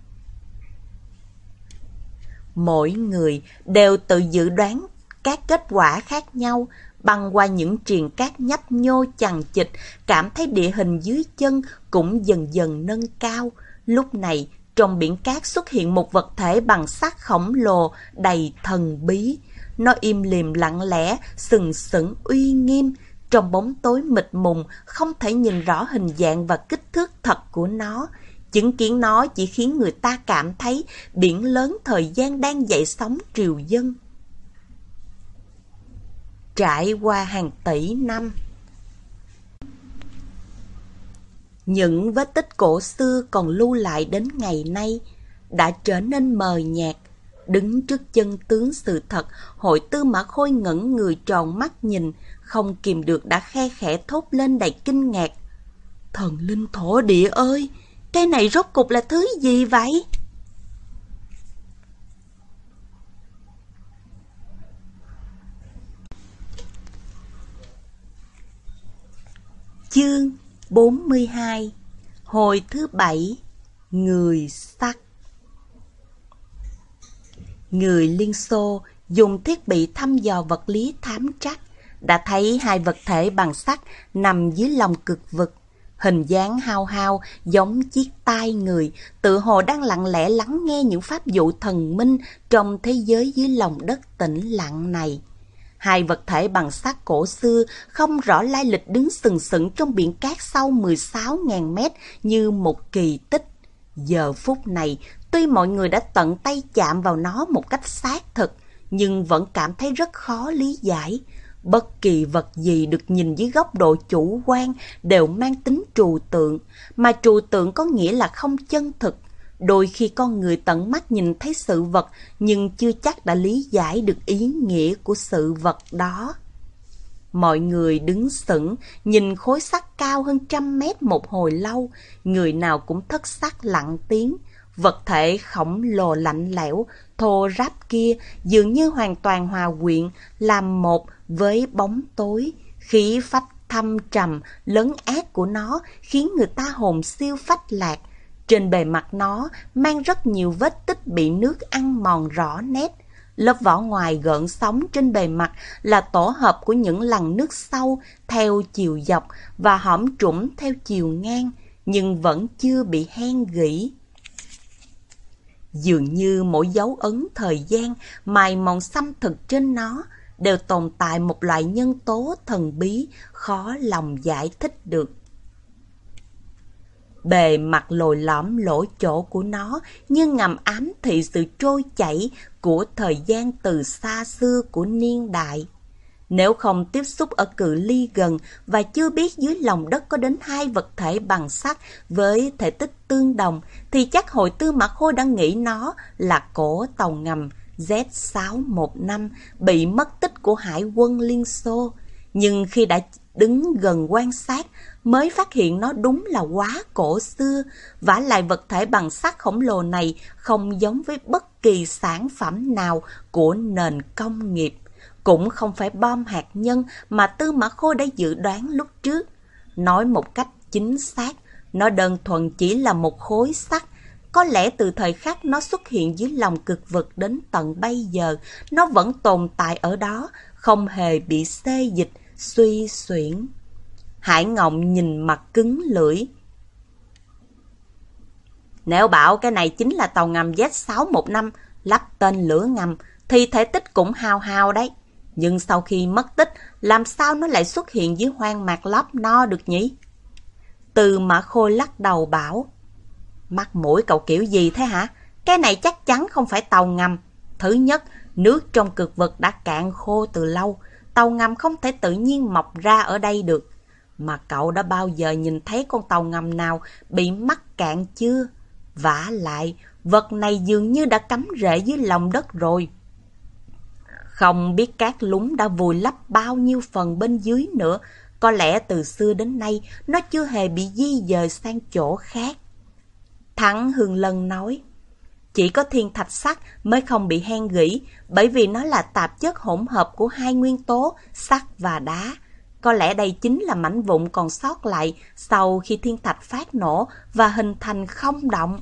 Mỗi người đều tự dự đoán các kết quả khác nhau. Băng qua những triền cát nhấp nhô chằng chịt, cảm thấy địa hình dưới chân cũng dần dần nâng cao. Lúc này, trong biển cát xuất hiện một vật thể bằng sắt khổng lồ đầy thần bí. Nó im lìm lặng lẽ, sừng sững uy nghiêm. Trong bóng tối mịt mùng, không thể nhìn rõ hình dạng và kích thước thật của nó. Chứng kiến nó chỉ khiến người ta cảm thấy biển lớn thời gian đang dậy sóng triều dân. trải qua hàng tỷ năm. Những vết tích cổ xưa còn lưu lại đến ngày nay đã trở nên mờ nhạt. Đứng trước chân tướng sự thật, Hội Tư Mã Khôi ngẩn người tròn mắt nhìn, không kìm được đã khe khẽ thốt lên đầy kinh ngạc. Thần linh thổ địa ơi, cái này rốt cục là thứ gì vậy? Chương bốn mươi hai. Hồi thứ bảy. Người sắt. Người Liên Xô dùng thiết bị thăm dò vật lý thám trắc đã thấy hai vật thể bằng sắt nằm dưới lòng cực vực. Hình dáng hao hao giống chiếc tai người, tự hồ đang lặng lẽ lắng nghe những pháp dụ thần minh trong thế giới dưới lòng đất tĩnh lặng này. Hai vật thể bằng sắt cổ xưa không rõ lai lịch đứng sừng sững trong biển cát sâu mười sáu nghìn mét như một kỳ tích. Giờ phút này, tuy mọi người đã tận tay chạm vào nó một cách xác thực, nhưng vẫn cảm thấy rất khó lý giải. Bất kỳ vật gì được nhìn dưới góc độ chủ quan đều mang tính trừu tượng, mà trừu tượng có nghĩa là không chân thực. Đôi khi con người tận mắt nhìn thấy sự vật, nhưng chưa chắc đã lý giải được ý nghĩa của sự vật đó. Mọi người đứng sững, nhìn khối sắt cao hơn trăm mét một hồi lâu, người nào cũng thất sắc lặng tiếng. Vật thể khổng lồ lạnh lẽo, thô ráp kia dường như hoàn toàn hòa quyện, làm một với bóng tối. Khí phách thâm trầm, lấn át của nó khiến người ta hồn siêu phách lạc. Trên bề mặt nó mang rất nhiều vết tích bị nước ăn mòn rõ nét. Lớp vỏ ngoài gợn sóng trên bề mặt là tổ hợp của những lằn nước sâu theo chiều dọc và hõm trũng theo chiều ngang, nhưng vẫn chưa bị hen gỉ. Dường như mỗi dấu ấn thời gian mài mòn xâm thực trên nó đều tồn tại một loại nhân tố thần bí khó lòng giải thích được. Bề mặt lồi lõm lỗ chỗ của nó như ngầm ám thị sự trôi chảy của thời gian từ xa xưa của niên đại. Nếu không tiếp xúc ở cự ly gần và chưa biết dưới lòng đất có đến hai vật thể bằng sắt với thể tích tương đồng, thì chắc Hội Tư Mã Khôi đã nghĩ nó là cổ tàu ngầm Z sáu một năm bị mất tích của Hải quân Liên Xô. Nhưng khi đã đứng gần quan sát mới phát hiện nó đúng là quá cổ xưa. Vả lại vật thể bằng sắt khổng lồ này không giống với bất kỳ sản phẩm nào của nền công nghiệp, cũng không phải bom hạt nhân mà Tư Mã Khôi đã dự đoán lúc trước. Nói một cách chính xác, nó đơn thuần chỉ là một khối sắt. Có lẽ từ thời khắc nó xuất hiện dưới lòng cực vực đến tận bây giờ, nó vẫn tồn tại ở đó, không hề bị xê dịch, suy xuyển. Hải Ngộng nhìn mặt cứng lưỡi. Nếu bảo cái này chính là tàu ngầm Z sáu một năm lắp tên lửa ngầm, thì thể tích cũng hao hao đấy. Nhưng sau khi mất tích, làm sao nó lại xuất hiện dưới hoang mạc Lop No được nhỉ? Tư Mã Khôi lắc đầu bảo. Mắt mũi cậu kiểu gì thế hả? Cái này chắc chắn không phải tàu ngầm. Thứ nhất, nước trong cực vực đã cạn khô từ lâu. Tàu ngầm không thể tự nhiên mọc ra ở đây được. Mà cậu đã bao giờ nhìn thấy con tàu ngầm nào bị mắc cạn chưa? Vả lại, vật này dường như đã cắm rễ dưới lòng đất rồi. Không biết cát lún đã vùi lấp bao nhiêu phần bên dưới nữa. Có lẽ từ xưa đến nay nó chưa hề bị di dời sang chỗ khác. Thắng Hương Lân nói, chỉ có thiên thạch sắt mới không bị hen gỉ, bởi vì nó là tạp chất hỗn hợp của hai nguyên tố sắt và đá. Có lẽ đây chính là mảnh vụn còn sót lại sau khi thiên thạch phát nổ và hình thành không động.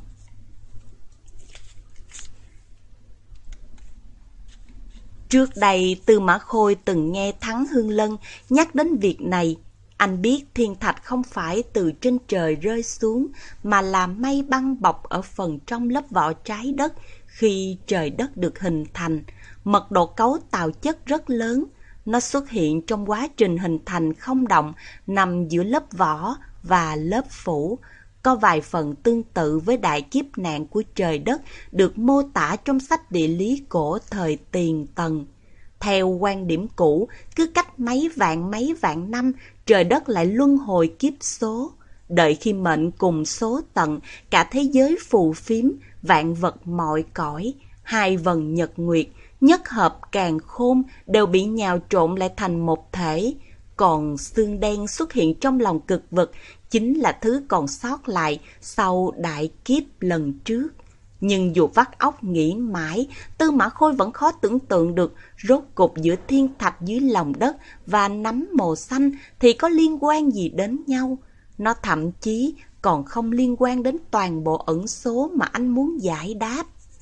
Trước đây Tư Mã Khôi từng nghe Thắng Hương Lân nhắc đến việc này. Anh biết thiên thạch không phải từ trên trời rơi xuống, mà là mây băng bọc ở phần trong lớp vỏ trái đất khi trời đất được hình thành. Mật độ cấu tạo chất rất lớn. Nó xuất hiện trong quá trình hình thành không động nằm giữa lớp vỏ và lớp phủ. Có vài phần tương tự với đại kiếp nạn của trời đất được mô tả trong sách địa lý cổ thời Tiền Tần. Theo quan điểm cũ, cứ cách mấy vạn mấy vạn năm, trời đất lại luân hồi kiếp số. Đợi khi mệnh cùng số tận, cả thế giới phù phiếm, vạn vật mọi cõi, hai vần nhật nguyệt, nhất hợp càn khôn đều bị nhào trộn lại thành một thể. Còn xương đen xuất hiện trong lòng cực vực chính là thứ còn sót lại sau đại kiếp lần trước. Nhưng dù vắt óc nghĩ mãi, Tư Mã Khôi vẫn khó tưởng tượng được rốt cục giữa thiên thạch dưới lòng đất và nấm màu xanh thì có liên quan gì đến nhau. Nó thậm chí còn không liên quan đến toàn bộ ẩn số mà anh muốn giải đáp.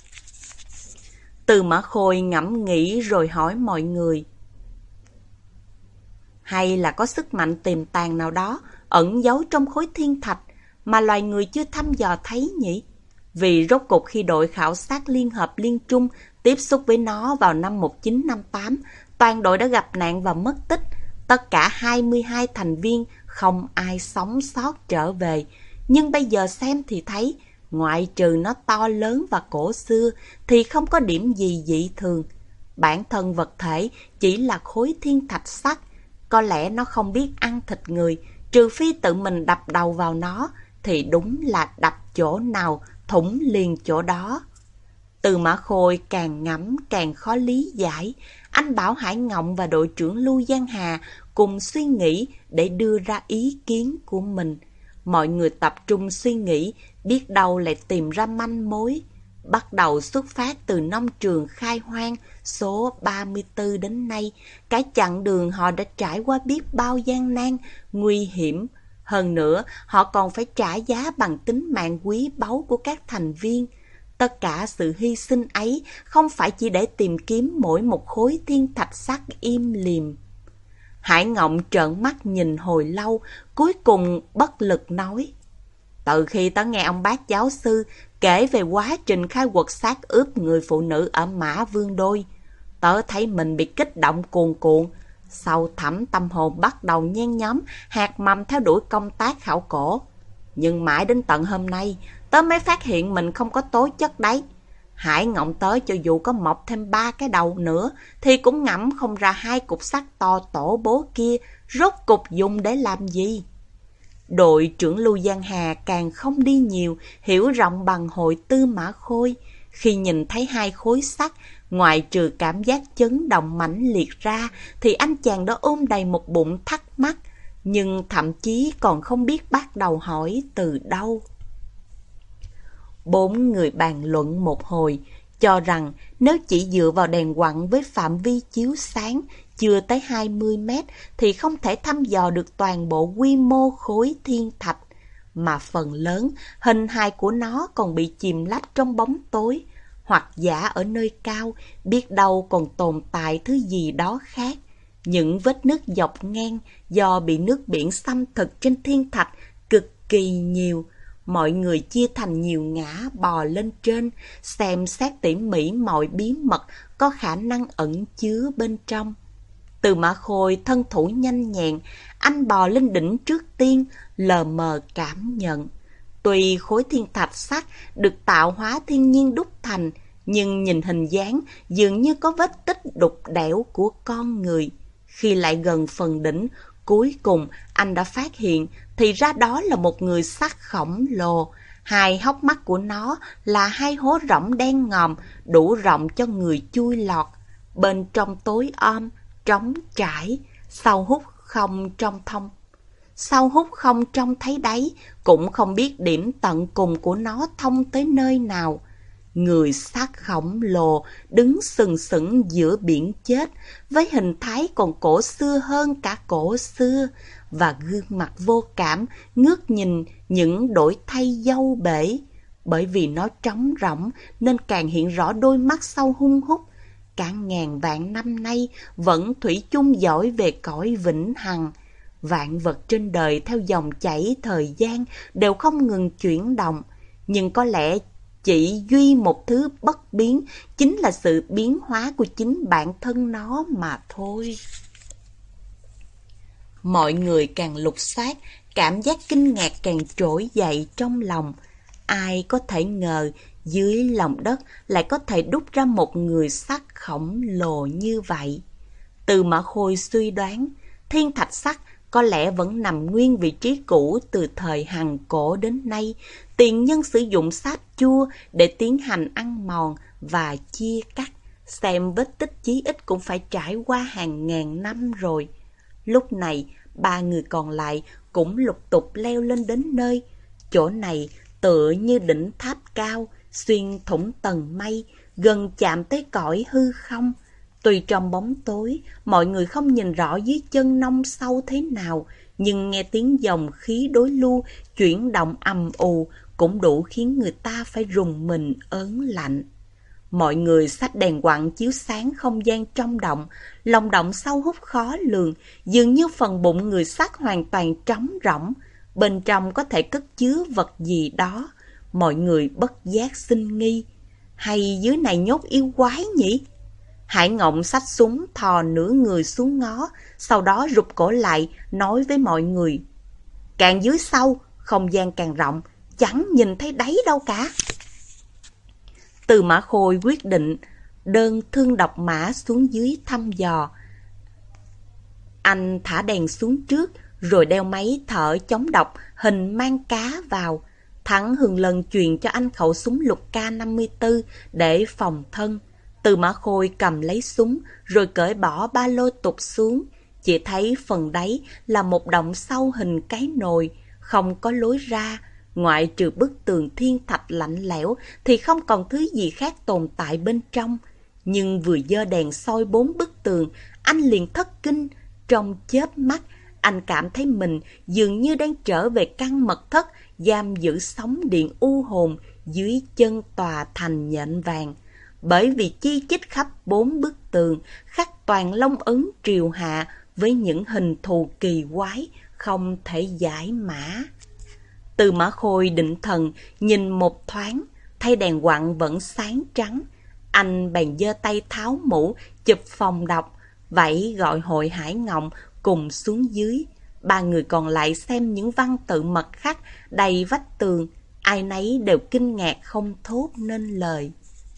Tư Mã Khôi ngẫm nghĩ rồi hỏi mọi người. Hay là có sức mạnh tiềm tàng nào đó ẩn giấu trong khối thiên thạch mà loài người chưa thăm dò thấy nhỉ? Vì rốt cục khi đội khảo sát Liên Hợp Liên Trung tiếp xúc với nó vào năm một nghìn chín trăm năm mươi tám, toàn đội đã gặp nạn và mất tích. Tất cả hai mươi hai thành viên không ai sống sót trở về. Nhưng bây giờ xem thì thấy, ngoại trừ nó to lớn và cổ xưa thì không có điểm gì dị thường. Bản thân vật thể chỉ là khối thiên thạch sắt. Có lẽ nó không biết ăn thịt người, trừ phi tự mình đập đầu vào nó, thì đúng là đập chỗ nào thủng liền chỗ đó. Tư Mã Khôi càng ngẫm càng khó lý giải. Anh bảo Hải Ngộng và đội trưởng Lưu Giang Hà cùng suy nghĩ để đưa ra ý kiến của mình. Mọi người tập trung suy nghĩ, biết đâu lại tìm ra manh mối. Bắt đầu xuất phát từ nông trường Khai Hoang số ba mươi tư đến nay, cả chặng đường họ đã trải qua biết bao gian nan, nguy hiểm. Hơn nữa, họ còn phải trả giá bằng tính mạng quý báu của các thành viên. Tất cả sự hy sinh ấy không phải chỉ để tìm kiếm mỗi một khối thiên thạch sắt im lìm. Hải Ngộng trợn mắt nhìn hồi lâu, cuối cùng bất lực nói. Từ khi tớ nghe ông bác giáo sư kể về quá trình khai quật xác ướp người phụ nữ ở Mã Vương Đôi, tớ thấy mình bị kích động cuồn cuộn. Sâu thẳm tâm hồn bắt đầu nhen nhóm hạt mầm theo đuổi công tác khảo cổ. Nhưng mãi đến tận hôm nay, tớ mới phát hiện mình không có tố chất đấy. Hải Ngộng tớ cho dù có mọc thêm ba cái đầu nữa, thì cũng ngẫm không ra hai cục sắt to tổ bố kia rốt cục dùng để làm gì. Đội trưởng Lưu Giang Hà càng không đi nhiều, hiểu rộng bằng hội Tư Mã Khôi. Khi nhìn thấy hai khối sắt, ngoài trừ cảm giác chấn động mãnh liệt ra, thì anh chàng đã ôm đầy một bụng thắc mắc, nhưng thậm chí còn không biết bắt đầu hỏi từ đâu. Bốn người bàn luận một hồi, cho rằng nếu chỉ dựa vào đèn quặng với phạm vi chiếu sáng chưa tới hai mươi mét thì không thể thăm dò được toàn bộ quy mô khối thiên thạch, mà phần lớn hình hài của nó còn bị chìm lấp trong bóng tối, hoặc giả ở nơi cao, biết đâu còn tồn tại thứ gì đó khác. Những vết nứt dọc ngang do bị nước biển xâm thực trên thiên thạch cực kỳ nhiều. Mọi người chia thành nhiều ngã bò lên trên, xem xét tỉ mỉ mọi bí mật có khả năng ẩn chứa bên trong. Tư Mã Khôi thân thủ nhanh nhẹn, anh bò lên đỉnh trước tiên, lờ mờ cảm nhận. Tuy khối thiên thạch sắt được tạo hóa thiên nhiên đúc thành, nhưng nhìn hình dáng dường như có vết tích đục đẽo của con người. Khi lại gần phần đỉnh, cuối cùng anh đã phát hiện thì ra đó là một người sắt khổng lồ. Hai hốc mắt của nó là hai hố rỗng đen ngòm, đủ rộng cho người chui lọt. Bên trong tối om, trống trải, sau hút không trong thông. Sau hút không trông thấy đáy, cũng không biết điểm tận cùng của nó thông tới nơi nào. Người sắt khổng lồ đứng sừng sững giữa biển chết, với hình thái còn cổ xưa hơn cả cổ xưa, và gương mặt vô cảm ngước nhìn những đổi thay dâu bể. Bởi vì nó trống rỗng nên càng hiện rõ đôi mắt sâu hun hút. Cả ngàn vạn năm nay vẫn thủy chung dõi về cõi vĩnh hằng. Vạn vật trên đời theo dòng chảy thời gian đều không ngừng chuyển động, nhưng có lẽ chỉ duy một thứ bất biến, chính là sự biến hóa của chính bản thân nó mà thôi. Mọi người càng lục soát, cảm giác kinh ngạc càng trỗi dậy trong lòng. Ai có thể ngờ dưới lòng đất lại có thể đúc ra một người sắt khổng lồ như vậy. Tư Mã Khôi suy đoán, thiên thạch sắt có lẽ vẫn nằm nguyên vị trí cũ từ thời Hàn Cổ đến nay. Tiền nhân sử dụng sáp chua để tiến hành ăn mòn và chia cắt. Xem vết tích chí ít cũng phải trải qua hàng ngàn năm rồi. Lúc này, ba người còn lại cũng lục tục leo lên đến nơi. Chỗ này tựa như đỉnh tháp cao, xuyên thủng tầng mây, gần chạm tới cõi hư không. Tuy trong bóng tối, mọi người không nhìn rõ dưới chân nông sâu thế nào, nhưng nghe tiếng dòng khí đối lưu chuyển động ầm ù cũng đủ khiến người ta phải rùng mình ớn lạnh. Mọi người xách đèn quặng chiếu sáng không gian trong động, lòng động sâu hút khó lường, dường như phần bụng người xách hoàn toàn trống rỗng, bên trong có thể cất chứa vật gì đó. Mọi người bất giác sinh nghi, hay dưới này nhốt yêu quái nhỉ? Hải Ngộng xách súng thò nửa người xuống ngó, sau đó rụt cổ lại, nói với mọi người. Càng dưới sâu, không gian càng rộng, chẳng nhìn thấy đáy đâu cả. Tư Mã Khôi quyết định đơn thương độc mã xuống dưới thăm dò. Anh thả đèn xuống trước, rồi đeo máy thở chống độc hình mang cá vào. Thắng Hừng lần truyền cho anh khẩu súng lục K năm mươi tư để phòng thân. Tư Mã Khôi cầm lấy súng, rồi cởi bỏ ba lô tụt xuống. Chỉ thấy phần đáy là một động sâu hình cái nồi, không có lối ra. Ngoại trừ bức tường thiên thạch lạnh lẽo thì không còn thứ gì khác tồn tại bên trong. Nhưng vừa giơ đèn soi bốn bức tường, anh liền thất kinh. Trong chớp mắt, anh cảm thấy mình dường như đang trở về căn mật thất giam giữ sóng điện u hồn dưới chân tòa thành nhện vàng. Bởi vì chi chít khắp bốn bức tường khắc toàn long ấn triều hạ với những hình thù kỳ quái không thể giải mã. Tư Mã Khôi định thần nhìn một thoáng, thấy đèn quặng vẫn sáng trắng. Anh bèn giơ tay tháo mũ, chụp phòng độc, vậy gọi hội Hải Ngộng cùng xuống dưới. Ba người còn lại xem những văn tự mật khắc đầy vách tường, ai nấy đều kinh ngạc không thốt nên lời.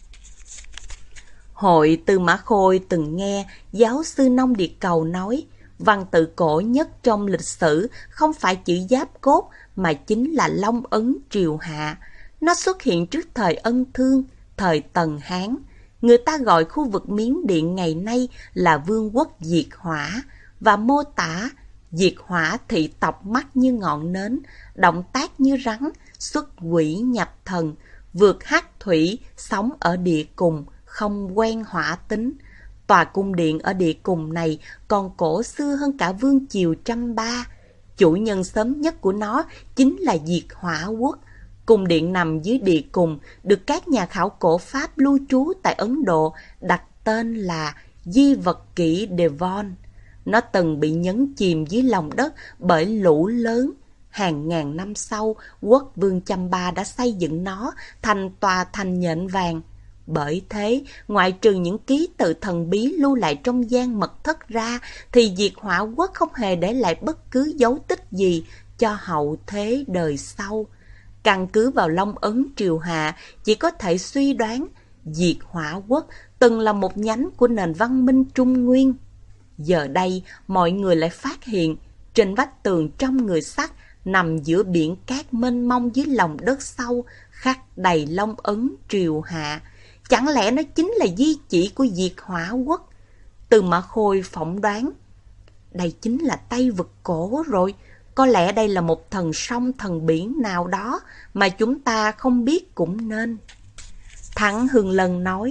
Hội Tư Mã Khôi từng nghe giáo sư Nông Địa Cầu nói, văn tự cổ nhất trong lịch sử không phải chữ Giáp Cốt mà chính là Long Ấn Triều Hạ. Nó xuất hiện trước thời Ân Thương, thời Tần Hán. Người ta gọi khu vực Miến Điện ngày nay là Vương quốc Diệt Hỏa và mô tả Diệt Hỏa thị tộc mắt như ngọn nến, động tác như rắn, xuất quỷ nhập thần, vượt hắc thủy, sống ở địa cùng, không quen hỏa tính. Tòa cung điện ở địa cùng này còn cổ xưa hơn cả vương triều Trăm Ba. Chủ nhân sớm nhất của nó chính là Diệt Hỏa quốc. Cung điện nằm dưới địa cùng, được các nhà khảo cổ Pháp lưu trú tại Ấn Độ đặt tên là Di vật kỷ Devon. Nó từng bị nhấn chìm dưới lòng đất bởi lũ lớn. Hàng ngàn năm sau, quốc vương Chăm Ba đã xây dựng nó thành tòa thành nhện vàng. Bởi thế, ngoại trừ những ký tự thần bí lưu lại trong gian mật thất ra, thì Diệt Hỏa quốc không hề để lại bất cứ dấu tích gì cho hậu thế đời sau. Căn cứ vào Long Ấn Triều Hạ, chỉ có thể suy đoán Diệt Hỏa quốc từng là một nhánh của nền văn minh Trung Nguyên. Giờ đây, mọi người lại phát hiện, trên vách tường trong người sắt, nằm giữa biển cát mênh mông dưới lòng đất sâu, khắc đầy Long Ấn Triều Hạ. Chẳng lẽ nó chính là di chỉ của Diệt Hỏa quốc? Tư Mã Khôi phỏng đoán, đây chính là Tây vực cổ rồi. Có lẽ đây là một thần sông thần biển nào đó mà chúng ta không biết cũng nên. Thắng Hừng lần nói,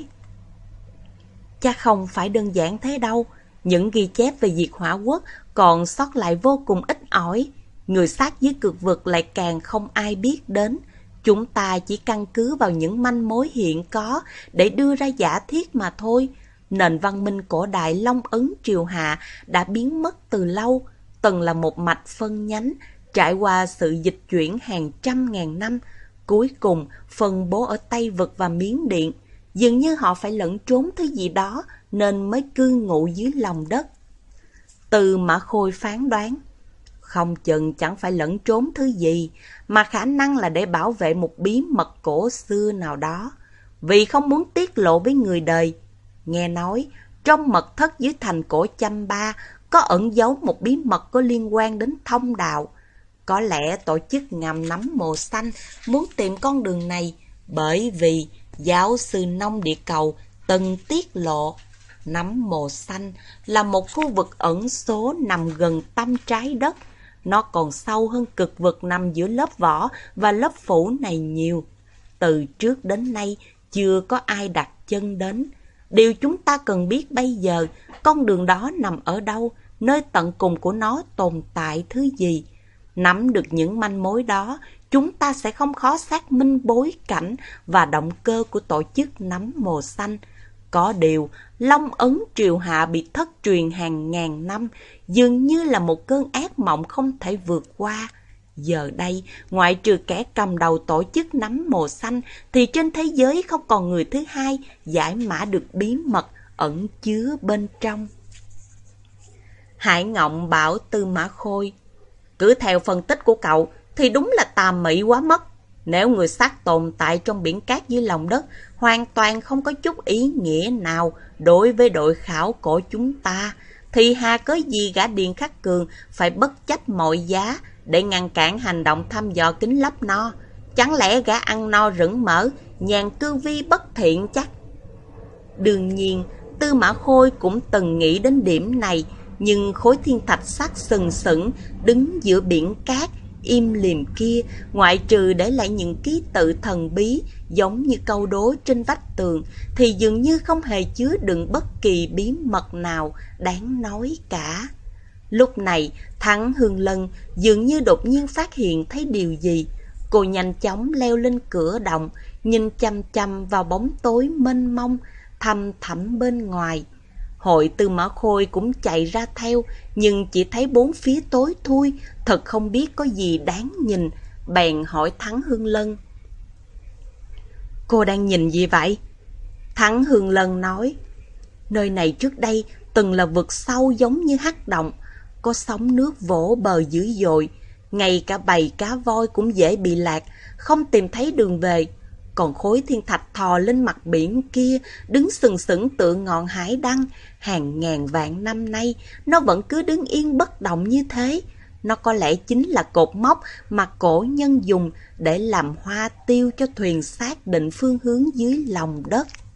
chắc không phải đơn giản thế đâu. Những ghi chép về Diệt Hỏa quốc còn sót lại vô cùng ít ỏi. Người xác dưới cực vực lại càng không ai biết đến. Chúng ta chỉ căn cứ vào những manh mối hiện có để đưa ra giả thiết mà thôi. Nền văn minh cổ đại Long Ấn Triều Hạ đã biến mất từ lâu, từng là một mạch phân nhánh, trải qua sự dịch chuyển hàng trăm ngàn năm, cuối cùng phân bố ở Tây vực và Miến Điện. Dường như họ phải lẫn trốn thứ gì đó nên mới cư ngụ dưới lòng đất. Tư Mã Khôi phán đoán, Không chừng chẳng phải lẫn trốn thứ gì, mà khả năng là để bảo vệ một bí mật cổ xưa nào đó, vì không muốn tiết lộ với người đời. Nghe nói, trong mật thất dưới thành cổ Chăm Ba có ẩn giấu một bí mật có liên quan đến thông đạo. Có lẽ tổ chức ngầm nắm mồ xanh muốn tìm con đường này, bởi vì giáo sư nông địa cầu từng tiết lộ nắm mồ xanh là một khu vực ẩn số nằm gần tâm trái đất. Nó còn sâu hơn cực vực nằm giữa lớp vỏ và lớp phủ này nhiều. Từ trước đến nay chưa có ai đặt chân đến. Điều chúng ta cần biết bây giờ, con đường đó nằm ở đâu, nơi tận cùng của nó tồn tại thứ gì. Nắm được những manh mối đó, chúng ta sẽ không khó xác minh bối cảnh và động cơ của tổ chức nắm mồ xanh. Có điều, Long Ấn Triều Hạ bị thất truyền hàng ngàn năm, dường như là một cơn ác mộng không thể vượt qua. Giờ đây, ngoại trừ kẻ cầm đầu tổ chức nắm mồ xanh, thì trên thế giới không còn người thứ hai giải mã được bí mật ẩn chứa bên trong. Hải Ngộng bảo Tư Mã Khôi, cứ theo phân tích của cậu thì đúng là tà mị quá mất. Nếu người xác tồn tại trong biển cát dưới lòng đất, hoàn toàn không có chút ý nghĩa nào đối với đội khảo cổ chúng ta, thì hà cớ gì gã Điền Khắc Cường phải bất chấp mọi giá để ngăn cản hành động thăm dò kính lấp no? Chẳng lẽ gã ăn no rửng mỡ, nhàn cư vi bất thiện chắc? Đương nhiên, Tư Mã Khôi cũng từng nghĩ đến điểm này, nhưng khối thiên thạch sắc sừng sững đứng giữa biển cát im lìm kia, ngoại trừ để lại những ký tự thần bí giống như câu đố trên vách tường, thì dường như không hề chứa đựng bất kỳ bí mật nào đáng nói cả. Lúc này, Thắng Hương Lân dường như đột nhiên phát hiện thấy điều gì. Cô nhanh chóng leo lên cửa động, nhìn chăm chăm vào bóng tối mênh mông, thăm thẳm bên ngoài. Hội Tư Mã Khôi cũng chạy ra theo, nhưng chỉ thấy bốn phía tối thui, thật không biết có gì đáng nhìn. Bèn hỏi Thắng Hương Lân, cô đang nhìn gì vậy? Thắng Hương Lân nói, nơi này trước đây từng là vực sâu giống như hắc động, có sóng nước vỗ bờ dữ dội, ngay cả bầy cá voi cũng dễ bị lạc, không tìm thấy đường về. Còn khối thiên thạch thò lên mặt biển kia, đứng sừng sững tựa ngọn hải đăng, hàng ngàn vạn năm nay, nó vẫn cứ đứng yên bất động như thế. Nó có lẽ chính là cột mốc mà cổ nhân dùng để làm hoa tiêu cho thuyền xác định phương hướng dưới lòng đất.